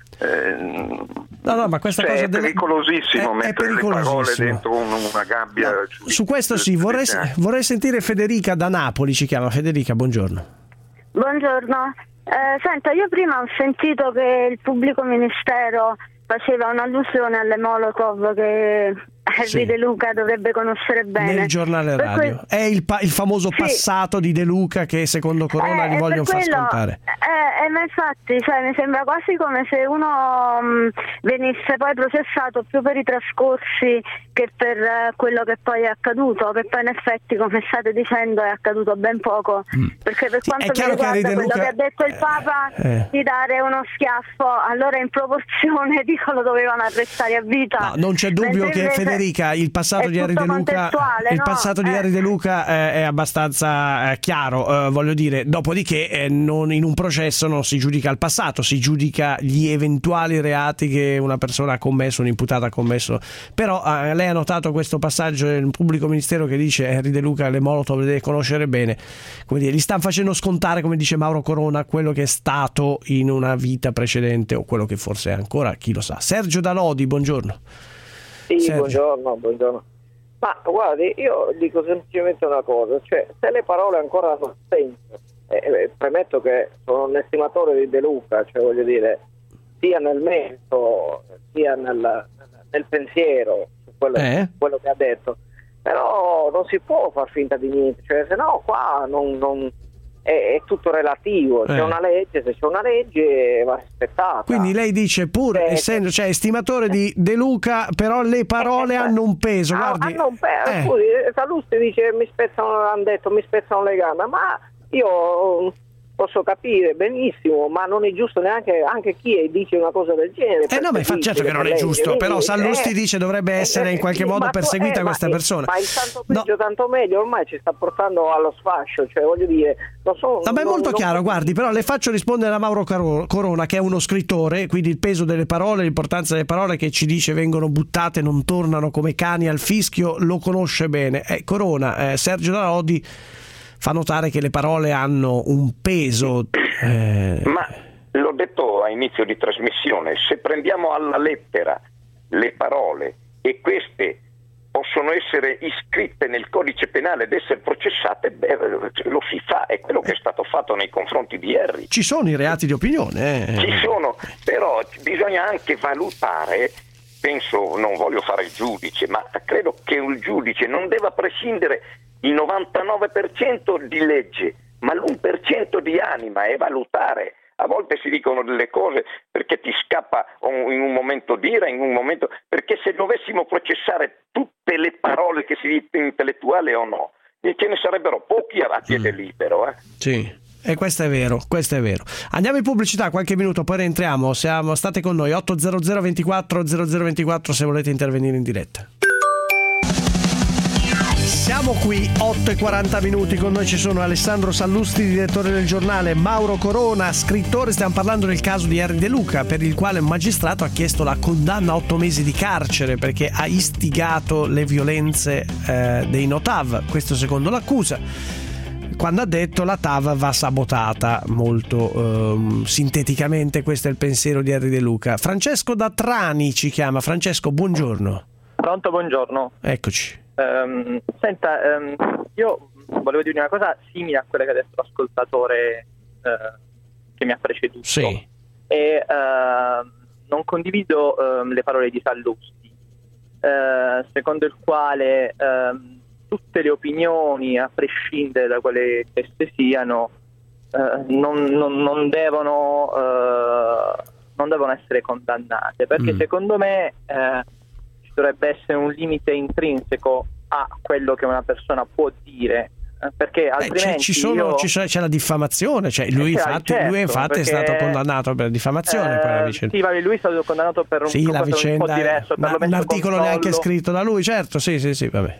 No, ma questa cosa è pericolosissimo mettere le parole dentro una gabbia. No, su questo sì, vorrei sentire Federica da Napoli, ci chiama. Federica, buongiorno. Buongiorno. Senta, io prima ho sentito che il pubblico ministero faceva un'allusione alle Molotov che Henry De Luca dovrebbe conoscere bene. Nel giornale radio. È il famoso passato di De Luca che secondo Corona gli vogliono far scontare. Ma infatti mi sembra quasi come se uno venisse poi processato più per i trascorsi che per quello che poi è accaduto, che poi in effetti, come state dicendo, è accaduto ben poco. Perché per quanto mi riguarda quello che ha detto il Papa di dare uno schiaffo, allora in proporzione lo dovevano arrestare a vita. No, non c'è dubbio che Federica, il passato di Henry De Luca, passato di Henry De Luca è abbastanza chiaro, voglio dire, dopodiché non in un processo non si giudica il passato, si giudica gli eventuali reati che una persona ha commesso, un imputato ha commesso. Però lei ha notato questo passaggio del pubblico ministero che dice Henry De Luca le Molotov le deve conoscere bene, come dire, gli stanno facendo scontare, come dice Mauro Corona, quello che è stato in una vita precedente o quello che forse è ancora, chi lo sa. Sergio da Lodi, buongiorno. Sì, buongiorno. Ma guardi, io dico semplicemente una cosa, cioè se le parole ancora hanno senso, premetto che sono un estimatore di De Luca, cioè voglio dire, sia nel merito sia nel pensiero su quello che ha detto, però non si può far finta di niente, cioè se no qua non è tutto relativo, c'è una legge, se c'è una legge va rispettata. Quindi lei dice, pur essendo estimatore di De Luca, però le parole hanno un peso. Guardi, hanno un peso. Scusi, Sallusti dice mi spezzano le gambe, ma io posso capire benissimo, ma non è giusto neanche anche chi dice una cosa del genere. No, ma certo che non è giusto, però Sallusti dice dovrebbe essere in qualche modo perseguita questa persona. Ma il tanto peggio tanto meglio ormai ci sta portando allo sfascio, cioè voglio dire, ma è molto chiaro, guardi, però le faccio rispondere a Mauro Corona, che è uno scrittore, quindi il peso delle parole, l'importanza delle parole che ci dice vengono buttate, non tornano come cani al fischio, lo conosce bene. Corona, Sergio da Lodi fa notare che le parole hanno un peso. Ma l'ho detto a inizio di trasmissione, se prendiamo alla lettera le parole e queste possono essere iscritte nel codice penale ed essere processate, lo si fa, è quello che è stato fatto nei confronti di Henry. Ci sono i reati di opinione. Ci sono, però bisogna anche valutare, penso, non voglio fare il giudice, ma credo che un giudice non deva prescindere il 99% di legge, ma l'1% di anima, e valutare. A volte si dicono delle cose perché ti scappa in un momento d'ira, in un momento, perché se dovessimo processare tutte le parole che si dice intellettuale o no, ce ne sarebbero pochi a piede libero. Sì. E questo è vero. Andiamo in pubblicità, qualche minuto, poi rientriamo. State con noi, 800 24 0024 se volete intervenire in diretta. Siamo qui 8:40, con noi ci sono Alessandro Sallusti, direttore del giornale, Mauro Corona, scrittore. Stiamo parlando del caso di Henry De Luca, per il quale un magistrato ha chiesto la condanna a 8 mesi di carcere perché ha istigato le violenze dei no TAV, questo secondo l'accusa, quando ha detto la TAV va sabotata. Molto sinteticamente questo è il pensiero di Henry De Luca. Francesco da Trani ci chiama. Francesco, buongiorno. Pronto, buongiorno. Eccoci. Senta, io volevo dire una cosa simile a quella che ha detto l'ascoltatore che mi ha preceduto. Sì. E non condivido le parole di Sallusti, secondo il quale tutte le opinioni, a prescindere da quelle che esse siano, non devono essere condannate, perché secondo me dovrebbe essere un limite intrinseco a quello che una persona può dire, perché altrimenti c'è la diffamazione, cioè lui infatti è stato condannato per diffamazione. Sì, lui è stato condannato per un po' diverso, un articolo neanche scritto da lui, certo, sì, vabbè.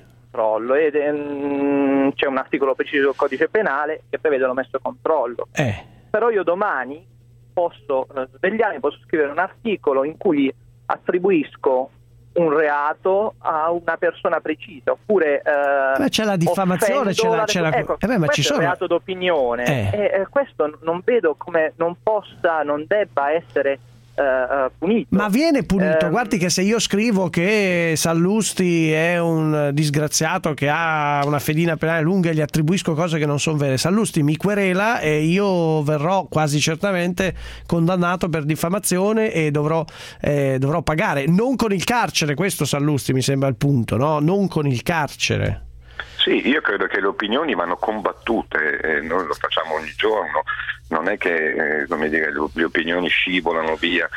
C'è un articolo preciso del codice penale che prevede l'omesso controllo. Però io domani posso svegliarmi, posso scrivere un articolo in cui attribuisco un reato a una persona precisa, oppure c'è la diffamazione, ma ci sono è un reato d'opinione, questo non vedo come non debba essere punito. Ma viene punito. Guardi che se io scrivo che Sallusti è un disgraziato che ha una fedina penale lunga e gli attribuisco cose che non sono vere, Sallusti mi querela e io verrò quasi certamente condannato per diffamazione e dovrò pagare, non con il carcere. Questo, Sallusti, mi sembra il punto, no? Non con il carcere. Sì, io credo che le opinioni vanno combattute, noi lo facciamo ogni giorno, non è che le opinioni scivolano via,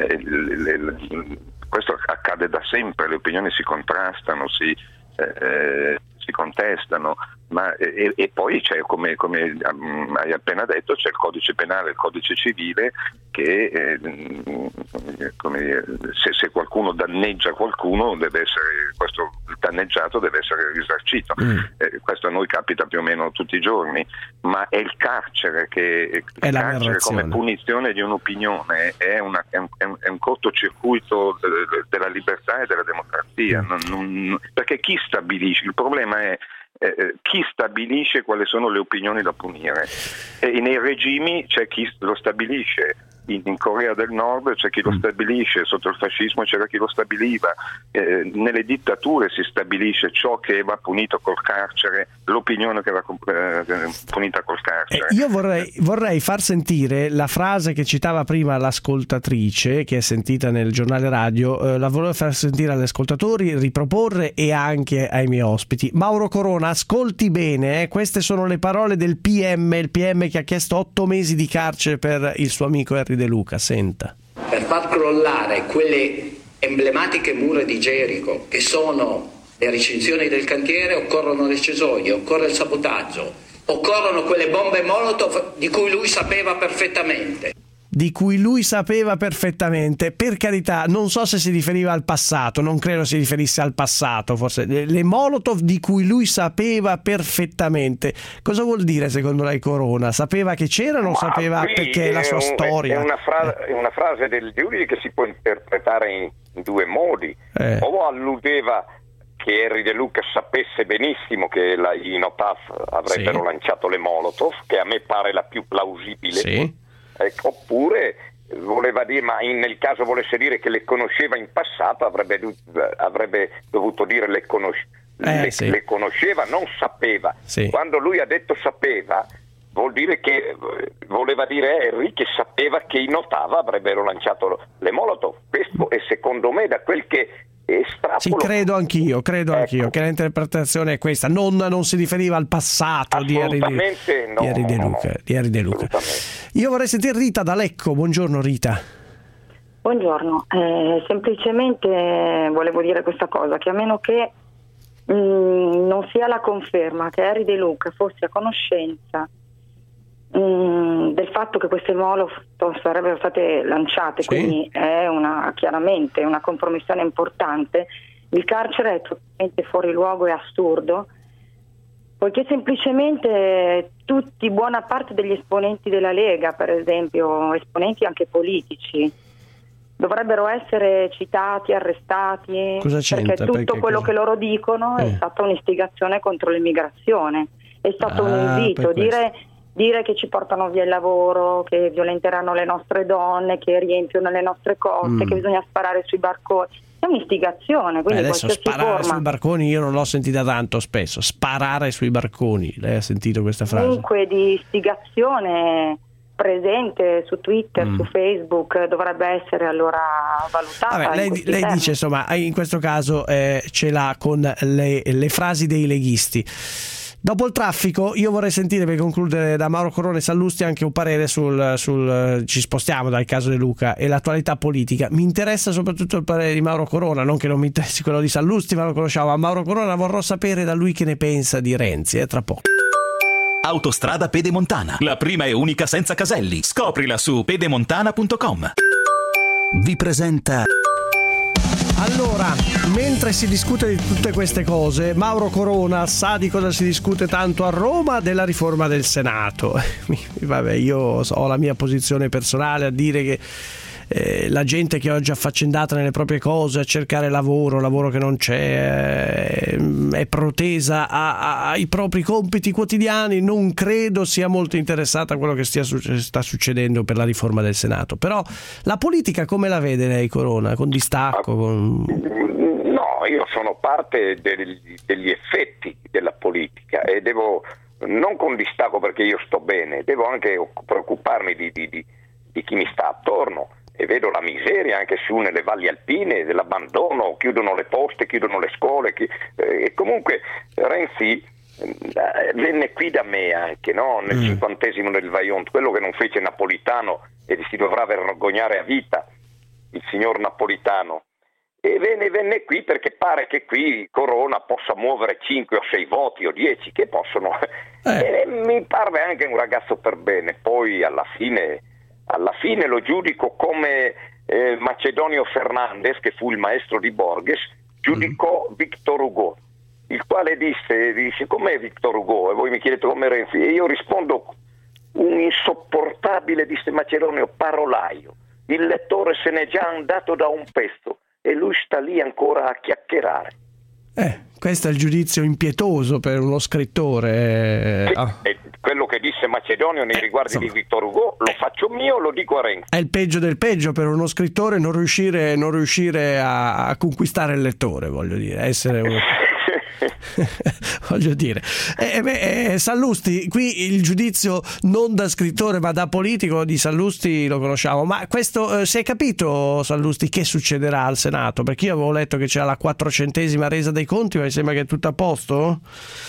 questo accade da sempre, le opinioni si contrastano, si contestano, e poi c'è, come hai appena detto, c'è il codice penale, il codice civile che se qualcuno danneggia qualcuno questo danneggiato deve essere risarcito. Questo a noi capita più o meno tutti i giorni, ma è il carcere che come punizione di un'opinione è un cortocircuito della libertà e della democrazia, perché chi stabilisce? Il problema è chi stabilisce quali sono le opinioni da punire, e nei regimi c'è chi lo stabilisce. In Corea del Nord c'è chi lo stabilisce, sotto il fascismo c'era chi lo stabiliva, nelle dittature si stabilisce ciò che va punito col carcere, l'opinione che va punita col carcere. Io vorrei far sentire la frase che citava prima l'ascoltatrice, che è sentita nel giornale radio, la volevo far sentire agli ascoltatori, riproporre e anche ai miei ospiti. Mauro Corona, ascolti bene, queste sono le parole del PM, il PM che ha chiesto 8 mesi di carcere per il suo amico Henry De Luca. Senta. Per far crollare quelle emblematiche mura di Gerico che sono le recinzioni del cantiere occorrono le cesoie, occorre il sabotaggio, occorrono quelle bombe Molotov di cui lui sapeva perfettamente. Per carità, non so se si riferiva al passato, non credo si riferisse al passato, forse le Molotov di cui lui sapeva perfettamente. Cosa vuol dire secondo lei, Corona? Sapeva che c'era o non sapeva perché è la sua storia? È una frase del giudice che si può interpretare in due modi. O alludeva che Henry De Luca sapesse benissimo che i Notaf avrebbero lanciato le Molotov, che a me pare la più plausibile. Sì. Oppure voleva dire, ma nel caso volesse dire che le conosceva in passato, avrebbe dovuto dire le conosceva, non sapeva. Quando lui ha detto sapeva, vuol dire che voleva dire Henry che sapeva che i Notava avrebbero lanciato le Molotov. Questo è secondo me, da quel che estrapolo. Sì, credo anch'io che l'interpretazione è questa, non si riferiva al passato di Henry De Luca. Io vorrei sentire Rita da Lecco. Buongiorno Rita. Buongiorno, semplicemente volevo dire questa cosa, che a meno che non sia la conferma che Henry De Luca fosse a conoscenza del fatto che queste Molotov sarebbero state lanciate, quindi è chiaramente una compromissione importante, il carcere è totalmente fuori luogo e assurdo, poiché semplicemente buona parte degli esponenti della Lega, per esempio, esponenti anche politici, dovrebbero essere citati, arrestati, perché quello che loro dicono è stata un'istigazione contro l'immigrazione, è stato un invito, dire che ci portano via il lavoro, che violenteranno le nostre donne, che riempiono le nostre coste, che bisogna sparare sui barconi. È un'istigazione. Quindi adesso sparare sui barconi io non l'ho sentita tanto spesso. Sparare sui barconi, lei ha sentito questa frase? Comunque di istigazione presente su Twitter, su Facebook, dovrebbe essere allora valutata. Vabbè, lei dice, insomma, in questo caso ce l'ha con le frasi dei leghisti. Dopo il traffico io vorrei sentire, per concludere, da Mauro Corona e Sallusti anche un parere sul ci spostiamo dal caso De Luca e l'attualità politica. Mi interessa soprattutto il parere di Mauro Corona, non che non mi interessi quello di Sallusti, ma lo conosciamo. A Mauro Corona vorrò sapere da lui che ne pensa di Renzi, tra poco. Autostrada Pedemontana, la prima e unica senza caselli. Scoprila su pedemontana.com. Vi presenta... Allora, mentre si discute di tutte queste cose, Mauro Corona sa di cosa si discute tanto a Roma? Della riforma del Senato. Vabbè, io ho la mia posizione personale a dire che la gente che oggi è affaccendata nelle proprie cose a cercare lavoro che non c'è, è protesa ai propri compiti quotidiani, non credo sia molto interessata a quello che sta succedendo per la riforma del Senato. Però la politica come la vede lei, Corona? Con distacco? No, io sono parte degli effetti della politica e devo, non con distacco perché io sto bene, devo anche preoccuparmi di chi mi sta attorno, e vedo la miseria anche su nelle valli alpine, dell'abbandono, chiudono le poste, chiudono le scuole, e comunque Renzi venne qui da me anche, no? Nel 50° del Vajont, quello che non fece Napolitano e si dovrà vergognare a vita, il signor Napolitano, e venne qui perché pare che qui Corona possa muovere 5 o 6 voti o 10 che possono, e mi parve anche un ragazzo per bene. Poi alla fine lo giudico come Macedonio Fernandez, che fu il maestro di Borges, giudicò Victor Hugo, il quale disse com'è Victor Hugo? E voi mi chiedete come Renzi, e io rispondo un insopportabile, disse Macedonio, parolaio. Il lettore se n'è già andato da un pezzo e lui sta lì ancora a chiacchierare. Questo è il giudizio impietoso per uno scrittore. Quello che disse Macedonio nei riguardi di Victor Hugo lo faccio mio, lo dico a Renzi. È il peggio del peggio per uno scrittore non riuscire a conquistare il lettore, voglio dire, essere uno... voglio dire, Sallusti, qui il giudizio non da scrittore ma da politico di Sallusti lo conosciamo, ma questo si è capito, Sallusti, che succederà al Senato? Perché io avevo letto che c'era la 400ª resa dei conti, ma mi sembra che è tutto a posto?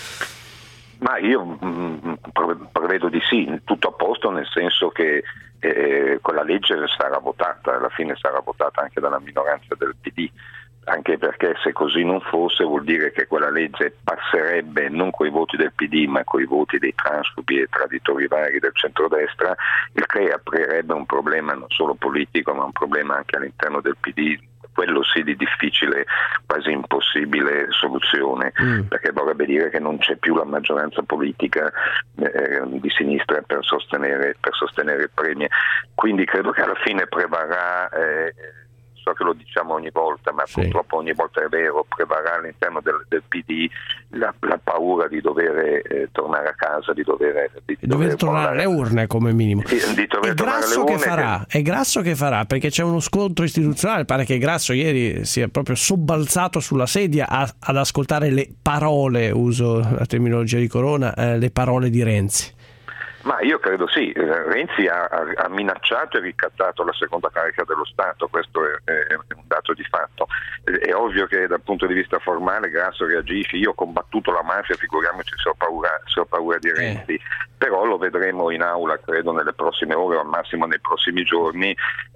Ma io prevedo di sì, tutto a posto, nel senso che quella legge sarà votata, alla fine sarà votata anche dalla minoranza del PD, anche perché se così non fosse vuol dire che quella legge passerebbe non coi voti del PD ma coi voti dei transfugi e traditori vari del centrodestra, il che aprirebbe un problema non solo politico ma un problema anche all'interno del PD, quello sì di difficile, quasi impossibile soluzione, perché vorrebbe dire che non c'è più la maggioranza politica di sinistra per sostenere il Premier. Quindi credo che alla fine prevarrà, so che lo diciamo ogni volta, ma purtroppo ogni volta è vero, prevarrà all'interno del PD la paura di dover tornare a casa, di dover tornare alle urne come minimo. È Grasso che farà, perché c'è uno scontro istituzionale. Pare che Grasso ieri sia proprio sobbalzato sulla sedia ad ascoltare le parole, uso la terminologia di Corona, le parole di Renzi. Ma io credo sì, Renzi ha minacciato e ricattato la seconda carica dello Stato, questo è un dato di fatto. È ovvio che dal punto di vista formale Grasso reagisce, io ho combattuto la mafia, figuriamoci se ho paura di Renzi, però lo vedremo in aula credo nelle prossime ore o al massimo nei prossimi giorni,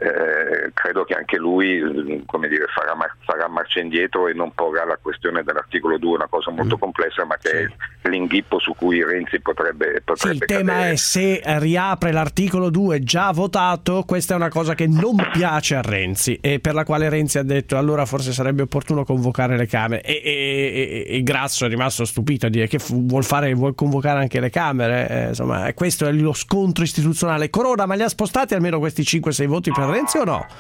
credo che anche lui farà marcia indietro e non porrà la questione dell'articolo 2, una cosa molto complessa ma che è l'inghippo su cui Renzi potrebbe il tema cadere. È se riapre l'articolo 2 già votato, questa è una cosa che non piace a Renzi e per la quale Renzi ha detto allora forse sarebbe opportuno convocare le Camere e Grasso è rimasto stupito a dire che vuol convocare anche le Camere, insomma questo è lo scontro istituzionale. Corona, ma li ha spostati almeno questi 5-6 voti per Renzi o no?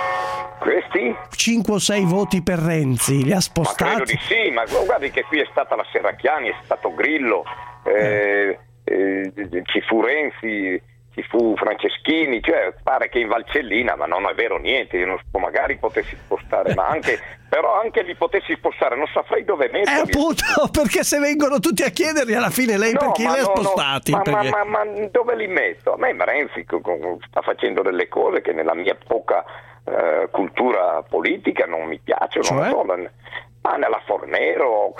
Questi? 5 o 6 voti per Renzi, li ha spostati? Ma credo di sì, ma guardi che qui è stata la Serracchiani, è stato Grillo, ci fu Renzi, ci fu Franceschini, cioè pare che in Valcellina, ma non è vero niente, io non so, magari potessi spostare, ma però anche li potessi spostare, non saprei dove metterli. Appunto, perché se vengono tutti a chiederli alla fine lei perché li ha spostati? Ma dove li metto? A me Renzi sta facendo delle cose che nella mia poca cultura politica non mi piacciono, cioè? Nella Fornero,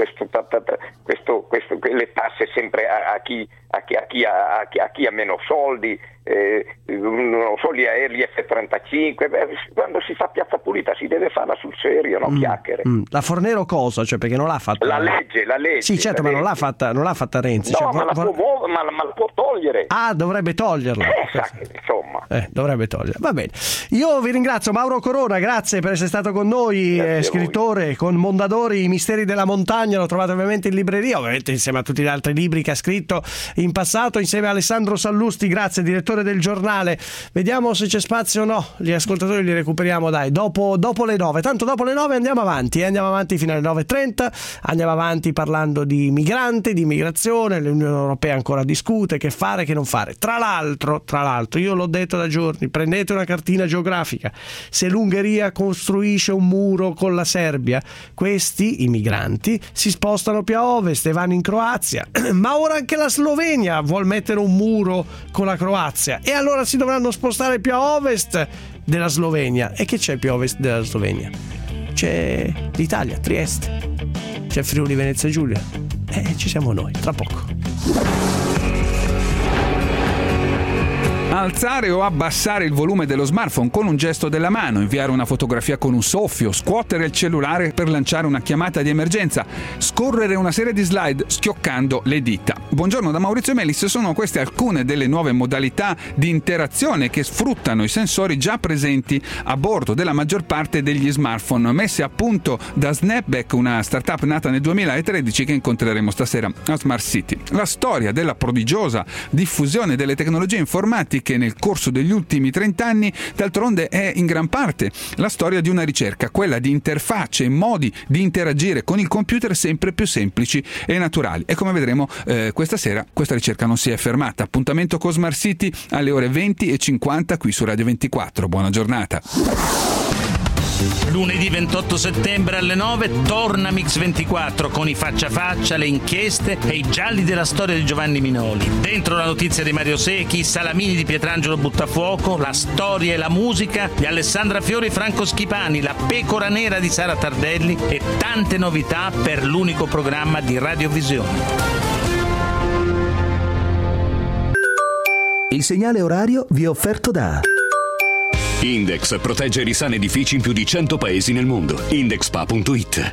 le tasse sempre a chi ha meno soldi, non so, gli aerei F-35, quando si fa Piazza Pulita si deve farla sul serio, non chiacchiere. La Fornero cosa? Cioè perché non l'ha fatta? La legge. Sì, certo, ma non l'ha fatta Renzi. No, ma la può togliere. Ah, dovrebbe toglierla. Insomma. Dovrebbe togliere. Va bene. Io vi ringrazio, Mauro Corona, grazie per essere stato con noi, scrittore con Mondadori, I misteri della montagna, lo trovate ovviamente in libreria, ovviamente insieme a tutti gli altri libri che ha scritto in passato, insieme a Alessandro Sallusti, grazie, direttore del Giornale. Vediamo se c'è spazio o no, gli ascoltatori li recuperiamo dopo le 9, tanto dopo le 9 andiamo avanti fino alle 9:30, andiamo avanti parlando di migranti, di immigrazione, l'Unione Europea ancora discute che fare, che non fare. Tra l'altro, io l'ho detto da giorni, prendete una cartina geografica, se l'Ungheria costruisce un muro con la Serbia, questi, i migranti, si spostano più a ovest e vanno in Croazia, ma ora anche la Slovenia vuol mettere un muro con la Croazia e allora si dovranno spostare più a ovest della Slovenia. E che c'è più a ovest della Slovenia? C'è l'Italia, Trieste, c'è Friuli Venezia Giulia, ci siamo noi, tra poco. Alzare o abbassare il volume dello smartphone con un gesto della mano, inviare una fotografia con un soffio, scuotere il cellulare per lanciare una chiamata di emergenza, scorrere una serie di slide schioccando le dita. Buongiorno da Maurizio Melis, sono queste alcune delle nuove modalità di interazione che sfruttano i sensori già presenti a bordo della maggior parte degli smartphone, messe a punto da Snapback, una startup nata nel 2013 che incontreremo stasera a Smart City. La storia della prodigiosa diffusione delle tecnologie informatiche nel corso degli ultimi 30 anni, d'altronde, è in gran parte la storia di una ricerca, quella di interfacce e modi di interagire con il computer sempre più semplici e naturali. E come vedremo questa sera, questa ricerca non si è fermata. Appuntamento con Smart City alle ore 20:50 qui su Radio 24. Buona giornata. Lunedì 28 settembre alle 9 torna Mix 24 con i faccia a faccia, le inchieste e i gialli della storia di Giovanni Minoli. Dentro la notizia di Mario Secchi, Salamini di Pietrangelo Buttafuoco, la storia e la musica di Alessandra Fiori e Franco Schipani, la pecora nera di Sara Tardelli e tante novità per l'unico programma di Radiovisione. Il segnale orario vi è offerto da Index protegge e risana edifici in più di 100 paesi nel mondo. Indexpa.it.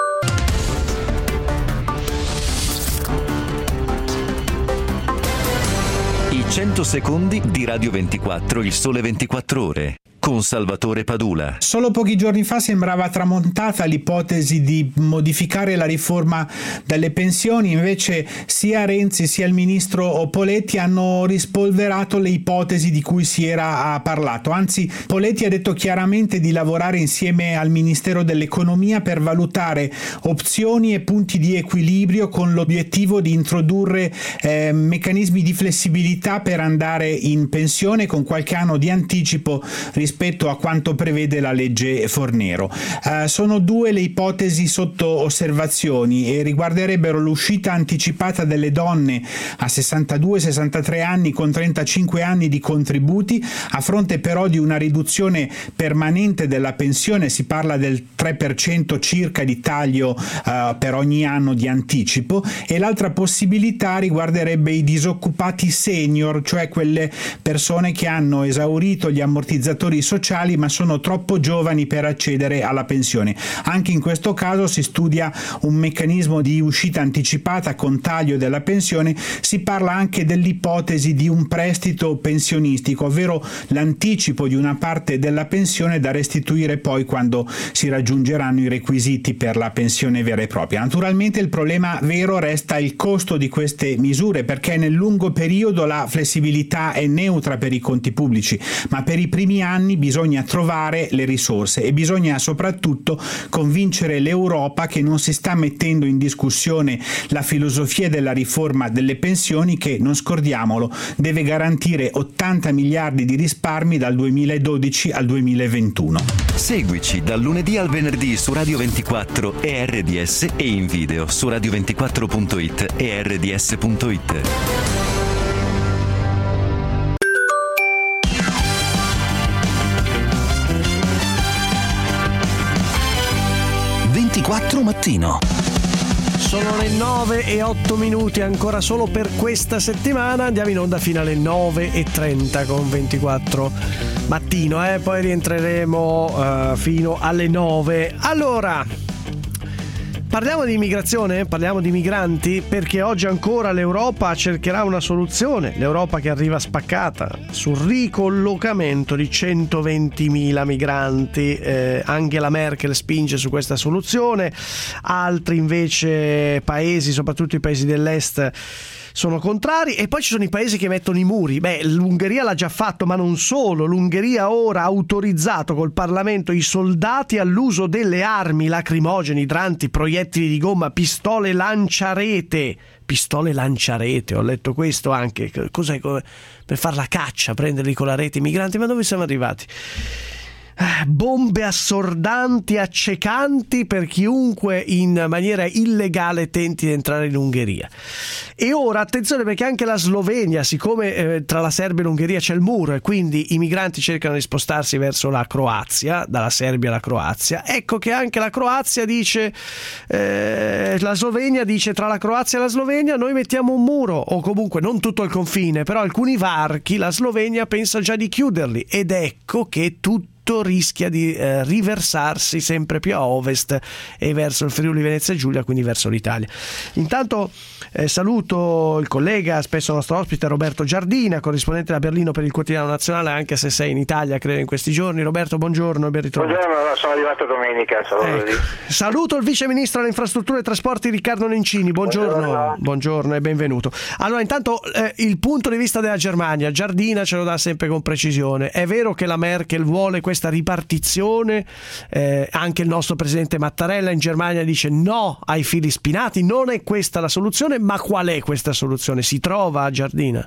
I 100 secondi di Radio 24, il sole 24 ore. Con Salvatore Padula. Solo pochi giorni fa sembrava tramontata l'ipotesi di modificare la riforma delle pensioni, invece sia Renzi sia il ministro Poletti hanno rispolverato le ipotesi di cui si era parlato. Anzi, Poletti ha detto chiaramente di lavorare insieme al Ministero dell'Economia per valutare opzioni e punti di equilibrio con l'obiettivo di introdurre meccanismi di flessibilità per andare in pensione con qualche anno di anticipo rispetto a quanto prevede la legge Fornero. Sono due le ipotesi sotto osservazioni e riguarderebbero l'uscita anticipata delle donne a 62-63 anni con 35 anni di contributi, a fronte però di una riduzione permanente della pensione, si parla del 3% circa di taglio per ogni anno di anticipo, e l'altra possibilità riguarderebbe i disoccupati senior, cioè quelle persone che hanno esaurito gli ammortizzatori sociali ma sono troppo giovani per accedere alla pensione. Anche in questo caso si studia un meccanismo di uscita anticipata con taglio della pensione. Si parla anche dell'ipotesi di un prestito pensionistico, ovvero l'anticipo di una parte della pensione da restituire poi quando si raggiungeranno i requisiti per la pensione vera e propria. Naturalmente il problema vero resta il costo di queste misure, perché nel lungo periodo la flessibilità è neutra per i conti pubblici, ma per i primi anni bisogna trovare le risorse e bisogna soprattutto convincere l'Europa che non si sta mettendo in discussione la filosofia della riforma delle pensioni che, non scordiamolo, deve garantire 80 miliardi di risparmi dal 2012 al 2021. Seguici dal lunedì al venerdì su Radio 24 e RDS e in video su radio24.it e rds.it. Mattino. Sono le 9:08, ancora solo per questa settimana. Andiamo in onda fino alle 9:30 con 24 mattino, poi rientreremo fino alle 9. Allora, Parliamo di immigrazione, parliamo di migranti, perché oggi ancora l'Europa cercherà una soluzione. L'Europa che arriva spaccata sul ricollocamento di 120.000 migranti. Angela Merkel spinge su questa soluzione, altri invece paesi, soprattutto i paesi dell'est, sono contrari, e poi ci sono i paesi che mettono i muri. L'Ungheria l'ha già fatto, ma non solo. L'Ungheria ora ha autorizzato col Parlamento i soldati all'uso delle armi lacrimogeni, idranti, proiettili di gomma, pistole lanciarete. Pistole lanciarete, ho letto questo anche. Cos'è? Per far la caccia, prenderli con la rete i migranti? Ma dove siamo arrivati? Bombe assordanti, accecanti per chiunque in maniera illegale tenti di entrare in Ungheria. E ora attenzione, perché anche la Slovenia, siccome tra la Serbia e l'Ungheria c'è il muro e quindi i migranti cercano di spostarsi verso la Croazia, dalla Serbia alla Croazia, ecco che anche la Croazia dice, la Slovenia dice, tra la Croazia e la Slovenia noi mettiamo un muro, o comunque non tutto il confine, però alcuni varchi la Slovenia pensa già di chiuderli, ed ecco che tutto rischia di riversarsi sempre più a ovest e verso il Friuli Venezia Giulia, quindi verso l'Italia. Intanto saluto il collega, spesso nostro ospite, Roberto Giardina, corrispondente da Berlino per il Quotidiano Nazionale, anche se sei in Italia credo in questi giorni. Roberto, buongiorno e ben ritrovato. Buongiorno, sono arrivato domenica. Saluto il vice ministro alle infrastrutture e trasporti Riccardo Nencini. Buongiorno e benvenuto. Allora, intanto il punto di vista della Germania, Giardina ce lo dà sempre con precisione. È vero che la Merkel vuole questa ripartizione, anche il nostro presidente Mattarella in Germania dice no ai fili spinati, non è questa la soluzione, ma qual è questa soluzione? Si trova a Giardina?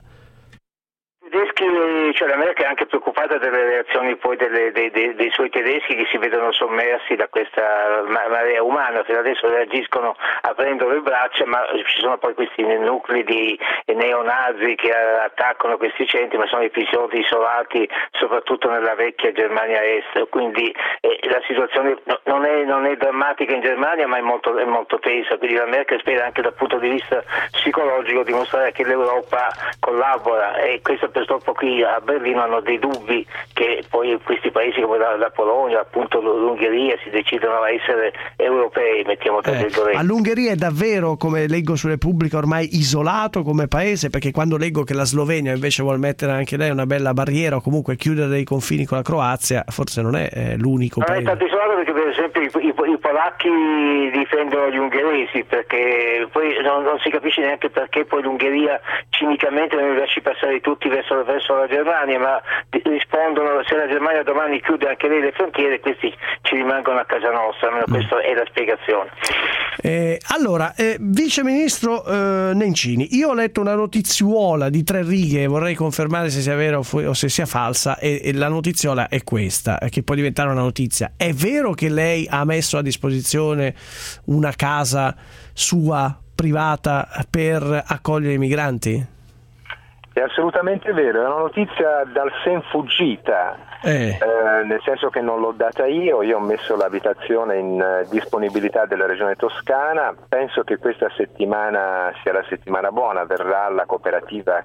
Cioè la Merkel è anche preoccupata delle reazioni poi dei suoi tedeschi, che si vedono sommersi da questa marea umana. Fino adesso reagiscono aprendo le braccia, ma ci sono poi questi nuclei di neonazi che attaccano questi centri, ma sono episodi isolati soprattutto nella vecchia Germania Est, quindi la situazione non è drammatica in Germania, ma è molto tesa, quindi la Merkel spera anche dal punto di vista psicologico dimostrare che l'Europa collabora, e questo purtroppo qui a Berlino hanno dei dubbi che poi questi paesi come la Polonia, appunto l'Ungheria, si decidano a essere europei, mettiamo tra virgolette. L'Ungheria è davvero, come leggo su Repubblica, ormai isolato come paese, perché quando leggo che la Slovenia invece vuol mettere anche lei una bella barriera o comunque chiudere i confini con la Croazia, forse non è l'unico paese. Non è tanto isolato, perché per esempio i polacchi difendono gli ungheresi, perché poi non si capisce neanche perché poi l'Ungheria cinicamente non li lasci passare tutti verso la Germania, ma rispondono: se la Germania domani chiude anche lei le frontiere, questi ci rimangono a casa nostra, almeno questa è la spiegazione. Allora, vice ministro Nencini, io ho letto una notiziuola di 3 righe, vorrei confermare se sia vera o se sia falsa, e la notiziola è questa, che può diventare una notizia. È vero che lei ha messo a disposizione una casa sua privata per accogliere i migranti? È assolutamente vero, è una notizia dal sen fuggita, nel senso che non l'ho data io ho messo l'abitazione in disponibilità della regione Toscana. Penso che questa settimana sia la settimana buona, verrà la cooperativa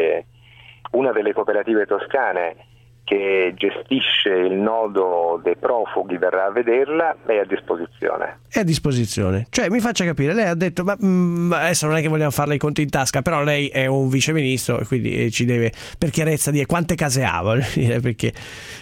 una delle cooperative toscane che gestisce il nodo dei profughi, verrà a vederla, è a disposizione. È a disposizione. Cioè, mi faccia capire, lei ha detto, ma adesso non è che vogliamo farle i conti in tasca, però lei è un viceministro e quindi ci deve, per chiarezza, dire quante case ha, perché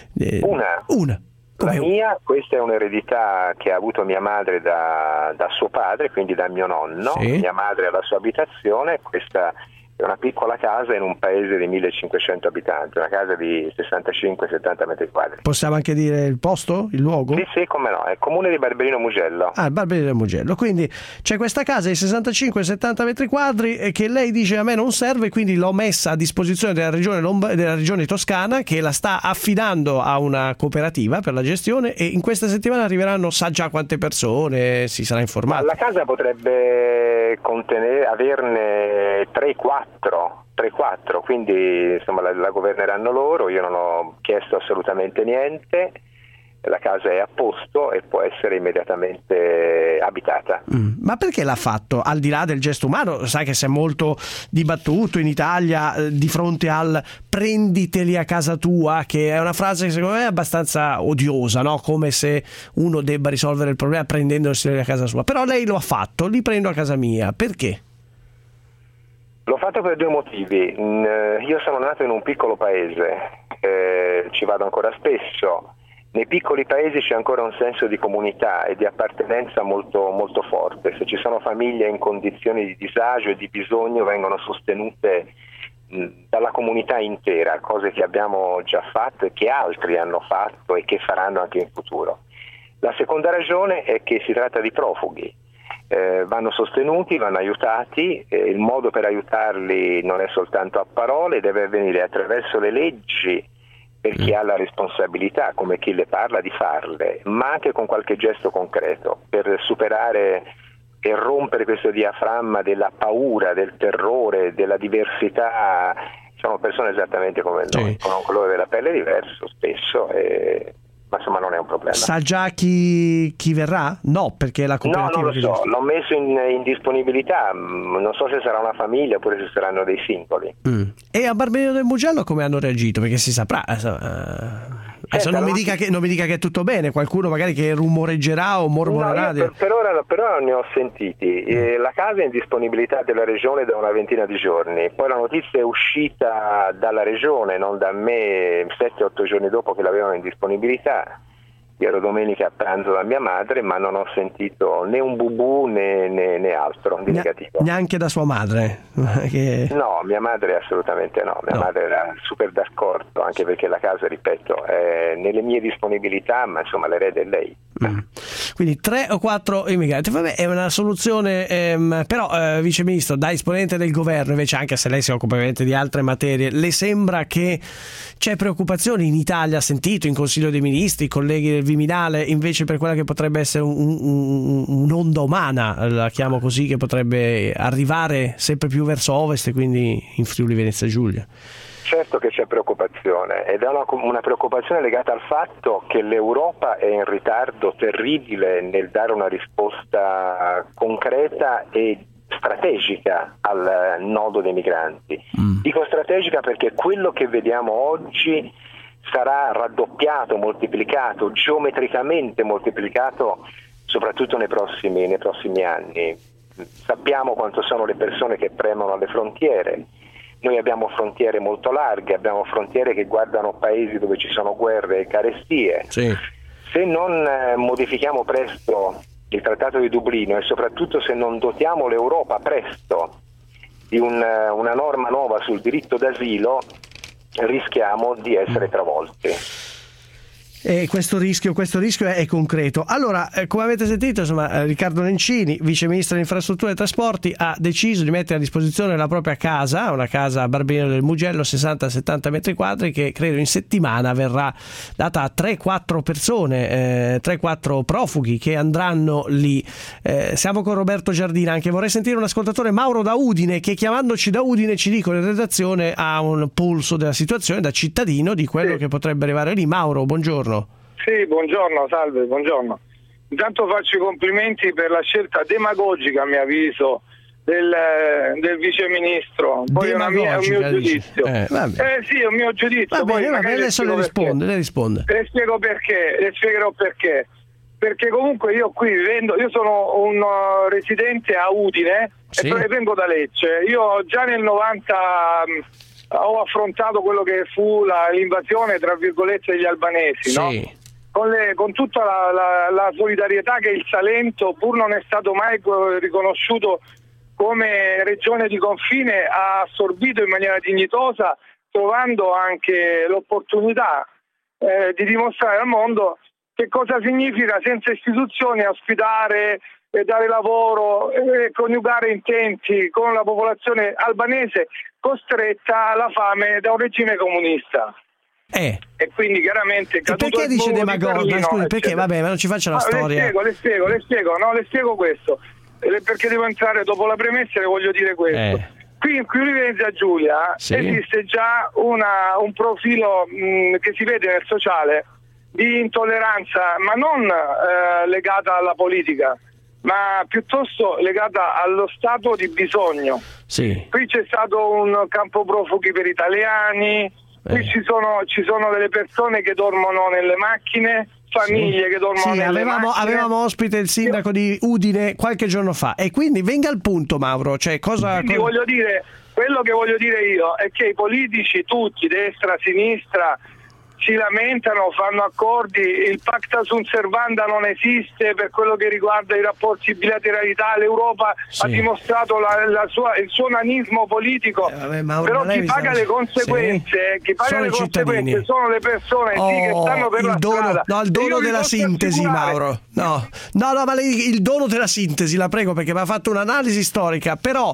una. La mia, questa è un'eredità che ha avuto mia madre da suo padre, quindi da mio nonno. Sì. Mia madre ha la sua abitazione, questa è una piccola casa in un paese di 1500 abitanti, una casa di 65-70 metri quadri. Possiamo anche dire il posto, il luogo? Sì, come no, è il comune di Barberino Mugello. Ah, Barberino Mugello, quindi c'è questa casa di 65-70 metri quadri che lei dice a me non serve, quindi l'ho messa a disposizione della regione toscana, che la sta affidando a una cooperativa per la gestione, e in questa settimana arriveranno, sa già quante persone, si sarà informato. La casa potrebbe averne 3-4, quindi insomma la governeranno loro, io non ho chiesto assolutamente niente. la casa è a posto e può essere immediatamente abitata. Ma perché l'ha fatto? Al di là del gesto umano, sai che si è molto dibattuto in Italia di fronte al prenditeli a casa tua, che è una frase che secondo me è abbastanza odiosa, no? Come se uno debba risolvere il problema prendendoseli a casa sua. Però lei lo ha fatto, li prendo a casa mia. Perché? L'ho fatto per due motivi. Io sono nato in un piccolo paese, ci vado ancora spesso. Nei piccoli paesi c'è ancora un senso di comunità e di appartenenza molto, molto forte. Se ci sono famiglie in condizioni di disagio e di bisogno, vengono sostenute dalla comunità intera, cose che abbiamo già fatto e che altri hanno fatto e che faranno anche in futuro. La seconda ragione è che si tratta di profughi. Vanno sostenuti, vanno aiutati, il modo per aiutarli non è soltanto a parole, deve avvenire attraverso le leggi per chi ha la responsabilità, come chi le parla, di farle, ma anche con qualche gesto concreto per superare e rompere questo diaframma della paura, del terrore, della diversità. Sono persone esattamente come noi, con un colore della pelle diverso spesso, ma insomma non è un problema. Sa già chi verrà? No, perché la cooperativa... No, non lo so, l'ho messo in disponibilità, non so se sarà una famiglia oppure se saranno dei singoli. E a Barbero del Mugello come hanno reagito? Perché si saprà... Adesso non mi dica che è tutto bene, qualcuno magari che rumoreggerà o mormorerà. No, per ora non ne ho sentiti. La casa è in disponibilità della regione da una ventina di giorni, poi la notizia è uscita dalla regione, non da me, 7-8 giorni dopo che l'avevano in disponibilità. Io ero domenica a pranzo da mia madre, ma non ho sentito né un bubù né altro di negativo. Neanche da sua madre? No, mia madre assolutamente no. Mia madre era super d'accordo, anche perché la casa, ripeto, è nelle mie disponibilità, ma insomma l'erede è lei. Quindi 3 o 4 immigrati, vabbè, è una soluzione, però Vice Ministro, da esponente del governo, invece, anche se lei si occupa ovviamente di altre materie, le sembra che c'è preoccupazione in Italia, ha sentito in Consiglio dei Ministri, i colleghi del Viminale, invece per quella che potrebbe essere un'onda umana, la chiamo così, che potrebbe arrivare sempre più verso ovest e quindi in Friuli Venezia Giulia? Certo che c'è preoccupazione, ed è una preoccupazione legata al fatto che l'Europa è in ritardo terribile nel dare una risposta concreta e strategica al nodo dei migranti. Dico strategica perché quello che vediamo oggi sarà raddoppiato, moltiplicato, geometricamente moltiplicato, soprattutto nei prossimi anni. Sappiamo quanto sono le persone che premono alle frontiere. Noi abbiamo frontiere molto larghe, abbiamo frontiere che guardano paesi dove ci sono guerre e carestie. Sì. Se non modifichiamo presto il Trattato di Dublino e soprattutto se non dotiamo l'Europa presto di una norma nuova sul diritto d'asilo, rischiamo di essere travolti. E questo rischio è concreto. Allora, come avete sentito, insomma, Riccardo Nencini, Vice Ministro delle Infrastrutture e Trasporti, ha deciso di mettere a disposizione la propria casa, una casa a Barbero del Mugello, 60-70 metri quadri, che credo in settimana verrà data a 3-4 persone, 3-4 profughi che andranno lì. Siamo con Roberto Giardina, anche vorrei sentire un ascoltatore, Mauro da Udine, che chiamandoci da Udine ci dicono in redazione ha un polso della situazione da cittadino di quello che potrebbe arrivare lì. Mauro, buongiorno. Sì, buongiorno, salve, buongiorno. Intanto faccio i complimenti per la scelta demagogica, a mio avviso, del Vice Ministro. Poi è un mio giudizio. Sì, è un mio giudizio. Poi adesso le risponde. Le spiegherò perché. Perché comunque io qui vivendo, io sono un residente a Udine, sì, e vengo da Lecce. Io già nel 90 ho affrontato quello che fu l'invasione, tra virgolette, degli albanesi, sì, no? Con tutta la solidarietà che il Salento, pur non è stato mai riconosciuto come regione di confine, ha assorbito in maniera dignitosa, trovando anche l'opportunità di dimostrare al mondo che cosa significa senza istituzioni ospitare, dare lavoro e coniugare intenti con la popolazione albanese costretta alla fame da un regime comunista. E quindi chiaramente perché dice demagogia? Scusi, perché? Vabbè, ma non ci faccia la storia. Le spiego questo, perché devo entrare dopo la premessa e le voglio dire questo. Qui in Friuli Venezia Giulia, sì, esiste già un profilo che si vede nel sociale di intolleranza, ma non legata alla politica, ma piuttosto legata allo stato di bisogno. Sì. Qui c'è stato un campo profughi per italiani, qui ci sono delle persone che dormono nelle macchine, famiglie che dormono nelle macchine. Avevamo ospite il sindaco di Udine qualche giorno fa, e quindi venga al punto, Mauro, cioè voglio dire, quello che voglio dire io è che i politici tutti, destra, sinistra, si lamentano, fanno accordi, il pacta sunt servanda non esiste per quello che riguarda i rapporti di bilateralità, l'Europa ha dimostrato il suo nanismo politico, però chi paga le conseguenze, sono le persone che stanno per la strada. No, il dono della sintesi, Mauro. No, ma il dono della sintesi, la prego, perché mi ha fatto un'analisi storica, però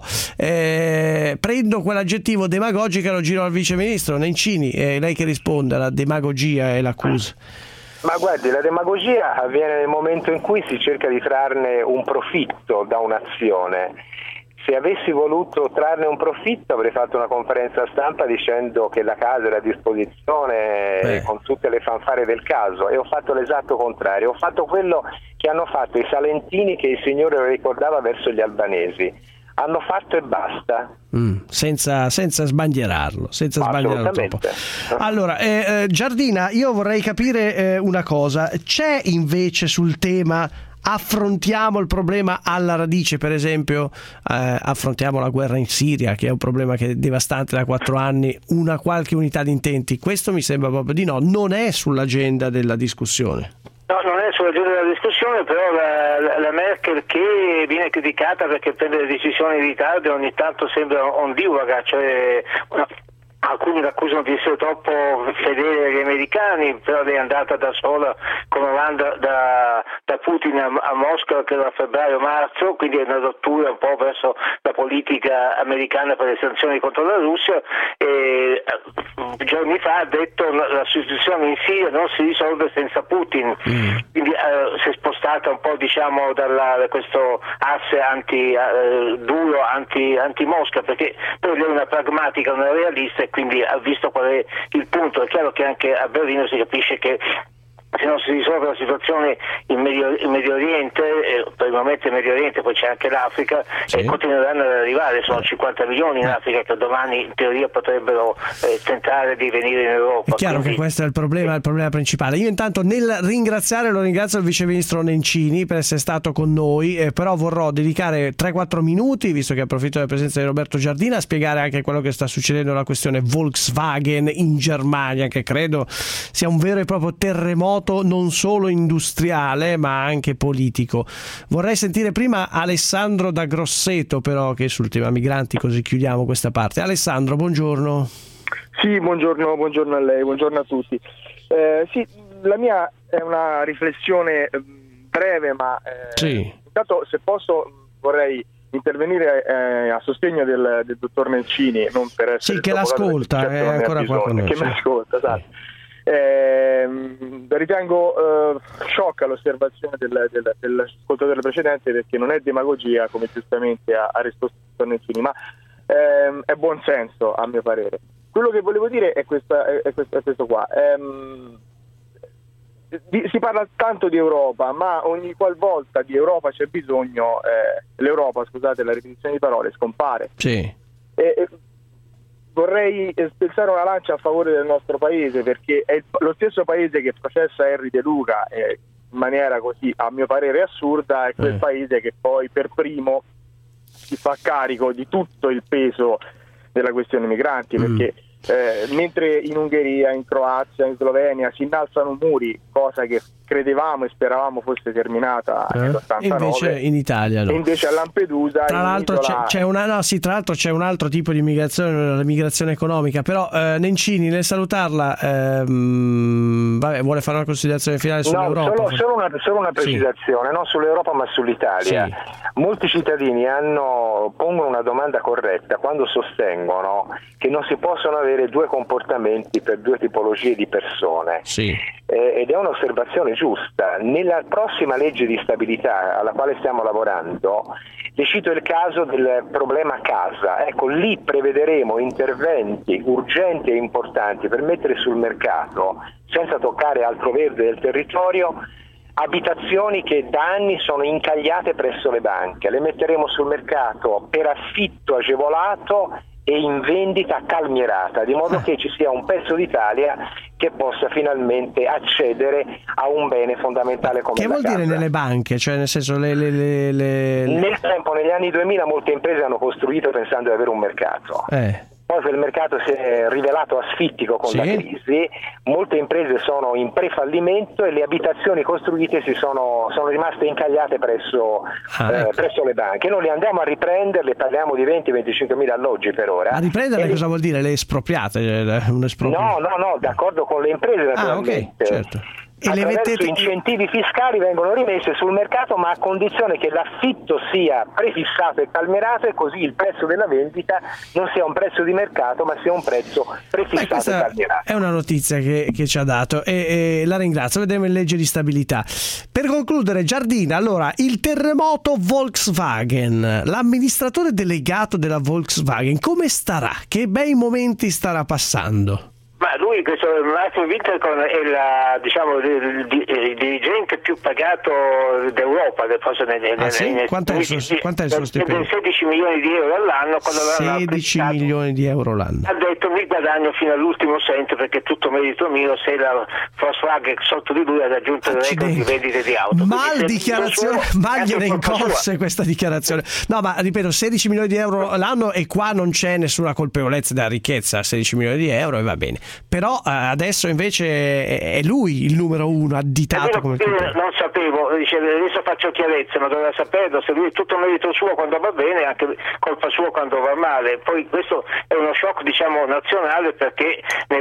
prendo quell'aggettivo demagogica e lo giro al viceministro Nencini, lei che risponde alla demagogia e l'accusa. Ma guardi, la demagogia avviene nel momento in cui si cerca di trarne un profitto da un'azione. Se avessi voluto trarne un profitto avrei fatto una conferenza stampa dicendo che la casa era a disposizione con tutte le fanfare del caso, e ho fatto l'esatto contrario, ho fatto quello che hanno fatto i salentini, che il Signore ricordava verso gli albanesi. Hanno fatto e basta. Senza sbandierarlo troppo. Allora, Giardina, io vorrei capire una cosa. C'è invece sul tema, affrontiamo il problema alla radice, per esempio affrontiamo la guerra in Siria, che è un problema che è devastante da 4 anni, una qualche unità di intenti? Questo mi sembra proprio di no, non è sull'agenda della discussione. No, non è sull'agenda della discussione, però la Merkel, che viene criticata perché prende le decisioni in ritardo, ogni tanto sembra ondivaga, cioè alcuni l'accusano di essere troppo fedele agli americani, però lei è andata da sola comandando da Putin a Mosca, credo a febbraio-marzo, quindi è una rottura un po' verso la politica americana per le sanzioni contro la Russia, e giorni fa ha detto la situazione in Siria non si risolve senza Putin, quindi si è spostata un po', diciamo, da questo asse duro anti-Mosca, perché poi lei è una pragmatica, una realista, e quindi ha visto qual è il punto. È chiaro che anche a Berlino si capisce che se non si risolve la situazione in Medio Oriente, per il momento in Medio Oriente, poi c'è anche l'Africa, e continueranno ad arrivare, sono 50 milioni in Africa che domani in teoria potrebbero tentare di venire in Europa. È chiaro che questo è il problema principale. Io intanto, nel lo ringrazio il viceministro Nencini per essere stato con noi, però vorrò dedicare 3-4 minuti, visto che approfitto della presenza di Roberto Giardina, a spiegare anche quello che sta succedendo nella questione Volkswagen in Germania, che credo sia un vero e proprio terremoto non solo industriale ma anche politico. Vorrei sentire prima Alessandro da Grosseto, però, che è sul tema migranti, così chiudiamo questa parte. Alessandro, buongiorno. Sì, buongiorno a lei, buongiorno a tutti. Sì, la mia è una riflessione breve, ma intanto, se posso, vorrei intervenire a sostegno del dottor Nencini, non per essere che l'ascolta, è ancora qua con noi. Che mi ascolta, esatto. Ritengo sciocca l'osservazione dell'ascoltatore precedente, perché non è demagogia, come giustamente ha risposto il dottor Nencini, ma è buon senso, a mio parere. Quello che volevo dire è questo qua. Si parla tanto di Europa, ma ogni qualvolta di Europa c'è bisogno, l'Europa, scusate la ripetizione di parole, scompare. Sì. Vorrei spezzare una lancia a favore del nostro paese, perché è lo stesso paese che processa Henry De Luca in maniera così, a mio parere, assurda, è quel paese che poi per primo si fa carico di tutto il peso della questione migranti, perché mentre in Ungheria, in Croazia, in Slovenia si innalzano muri, cosa che credevamo e speravamo fosse terminata nell'89, invece in Italia no. Invece a Lampedusa, tra l'altro c'è un altro tipo di migrazione, la migrazione economica. Però Nencini, nel salutarla, vuole fare una considerazione finale sull'Europa? Solo una precisazione, non sull'Europa ma sull'Italia. Molti cittadini pongono una domanda corretta quando sostengono che non si possono avere due comportamenti per due tipologie di persone. Ed è un'osservazione giusta. Nella prossima legge di stabilità alla quale stiamo lavorando, le cito il caso del problema casa. Ecco, lì prevederemo interventi urgenti e importanti per mettere sul mercato, senza toccare altro verde del territorio, abitazioni che da anni sono incagliate presso le banche. Le metteremo sul mercato per affitto agevolato e in vendita calmierata, di modo che ci sia un pezzo d'Italia che possa finalmente accedere a un bene fondamentale come la casa. Che vuol dire nelle banche? Cioè, nel senso, Nel tempo, negli anni 2000, molte imprese hanno costruito pensando di avere un mercato. Poi quel mercato si è rivelato asfittico con la crisi, molte imprese sono in prefallimento e le abitazioni costruite sono rimaste incagliate presso le banche. Noi le andiamo a riprenderle, parliamo di 20-25 mila alloggi per ora. A riprenderle cosa vuol dire? Le espropriate? No, d'accordo con le imprese naturalmente. Ok, certo. E attraverso incentivi fiscali vengono rimesse sul mercato, ma a condizione che l'affitto sia prefissato e calmierato, e così il prezzo della vendita non sia un prezzo di mercato ma sia un prezzo prefissato e calmierato. È una notizia che ci ha dato e la ringrazio. Vedremo in legge di stabilità. Per concludere, Giardina, allora, il terremoto Volkswagen, l'amministratore delegato della Volkswagen come starà? Che bei momenti starà passando? Ma lui, questo Martin Winterkorn, è il dirigente più pagato d'Europa, forse Quant'è il suo stipendio? 16 milioni di euro all'anno. 16 milioni di euro l'anno. Ha detto: mi guadagno fino all'ultimo cento perché è tutto merito mio, se la Volkswagen sotto di lui ha raggiunto il record di vendite di auto. Mal gliene incorse questa dichiarazione. No, ma ripeto, 16 milioni di euro l'anno, e qua non c'è nessuna colpevolezza della ricchezza, 16 milioni di euro e va bene. Però adesso invece è lui il numero uno additato come non sapevo, adesso faccio chiarezza, ma doveva saperlo, se lui è tutto merito suo quando va bene, anche colpa sua quando va male. Poi questo è uno shock, diciamo, nazionale, perché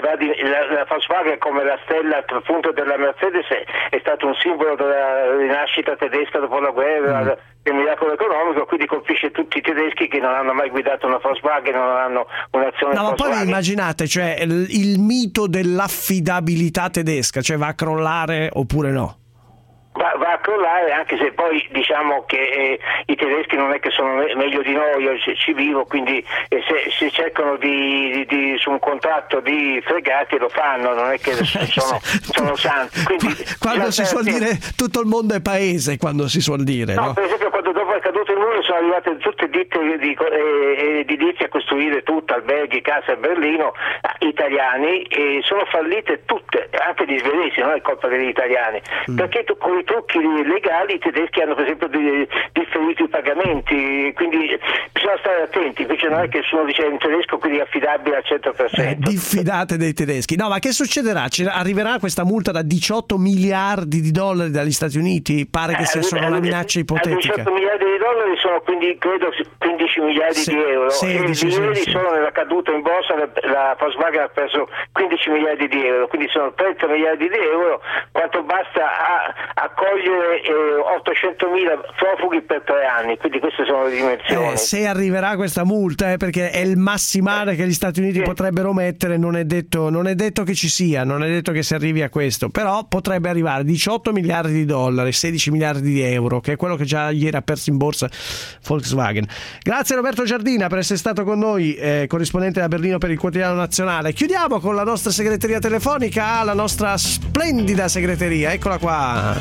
la Volkswagen, come la stella appunto della Mercedes, è stato un simbolo della rinascita tedesca dopo la guerra, del miracolo economico, quindi colpisce tutti i tedeschi che non hanno mai guidato una Volkswagen, non hanno un'azione ma Volkswagen. Poi immaginate, cioè il mito dell'affidabilità tedesca, cioè va a crollare oppure no? Va a crollare, anche se poi diciamo che i tedeschi non è che sono meglio di noi, io ci vivo, quindi se cercano su un contratto di fregati lo fanno, non è che sono santi. Quindi, quando si suol dire tutto il mondo è paese, quando si suol dire, no? Per esempio, quando dopo è caduto il muro sono arrivate tutte ditte edilizie a costruire tutto, alberghi, case a Berlino, italiani, e sono fallite tutte, anche gli svedesi, non è colpa degli italiani, perché con i trucchi legali i tedeschi hanno per esempio differito i pagamenti, quindi bisogna stare attenti. Invece non è che nessuno dice un tedesco quindi affidabile al 100%. Diffidate dei tedeschi. No, ma che succederà? Arriverà questa multa da 18 miliardi di dollari dagli Stati Uniti? Pare che sia solo una minaccia ipotetica. 18 miliardi di dollari sono quindi credo 15 miliardi di euro. 16, e ieri solo nella caduta in borsa la Volkswagen ha perso 15 miliardi di euro, quindi sono 30 miliardi di euro, quanto basta accogliere 800.000 profughi per 3 anni, quindi queste sono le dimensioni. Se arriverà questa multa, perché è il massimale che gli Stati Uniti potrebbero mettere, non è detto che ci sia, non è detto che si arrivi a questo, però potrebbe arrivare 18 miliardi di dollari, 16 miliardi di euro, che è quello che già ieri ha perso in borsa Volkswagen. Grazie Roberto Giardina per essere stato con noi, corrispondente da Berlino per il Quotidiano Nazionale. Chiudiamo con la nostra segreteria telefonica, la nostra splendida segreteria, eccola qua.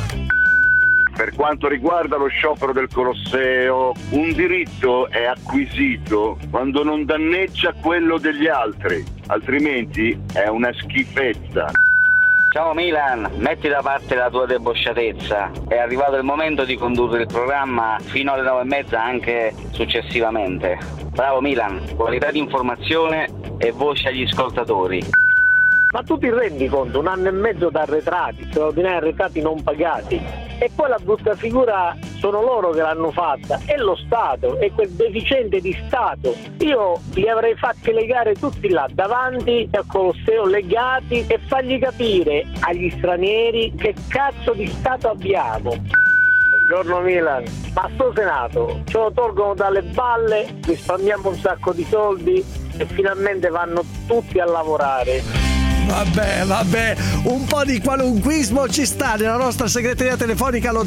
Per quanto riguarda lo sciopero del Colosseo, un diritto è acquisito quando non danneggia quello degli altri, altrimenti è una schifezza. Ciao Milan, metti da parte la tua debosciatezza, è arrivato il momento di condurre il programma fino alle 9:30 anche successivamente. Bravo Milan, qualità di informazione e voce agli ascoltatori. Ma tu ti rendi conto, 1 anno e mezzo da arretrati, straordinari arretrati non pagati, e poi la brutta figura sono loro che l'hanno fatta, è lo Stato, è quel deficiente di Stato. Io li avrei fatti legare tutti là davanti al Colosseo, legati, e fargli capire agli stranieri che cazzo di Stato abbiamo. Buongiorno Milan, ma sto Senato ce lo tolgono dalle balle, risparmiamo un sacco di soldi e finalmente vanno tutti a lavorare. Vabbè, un po' di qualunquismo ci sta nella nostra segreteria telefonica allo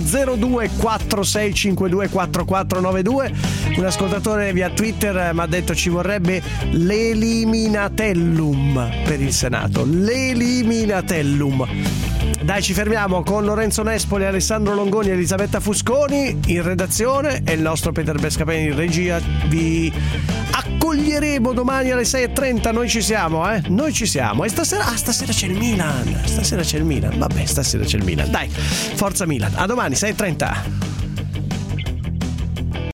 0246524492. Un ascoltatore via Twitter mi ha detto ci vorrebbe l'eliminatellum per il Senato. L'eliminatellum. Dai, ci fermiamo con Lorenzo Nespoli, Alessandro Longoni e Elisabetta Fusconi in redazione e il nostro Peter Bescapeni in regia. Vi accoglieremo domani alle 6:30. Noi ci siamo, Noi ci siamo. E stasera c'è il Milan. Vabbè, stasera c'è il Milan. Dai, forza Milan. A domani, 6:30.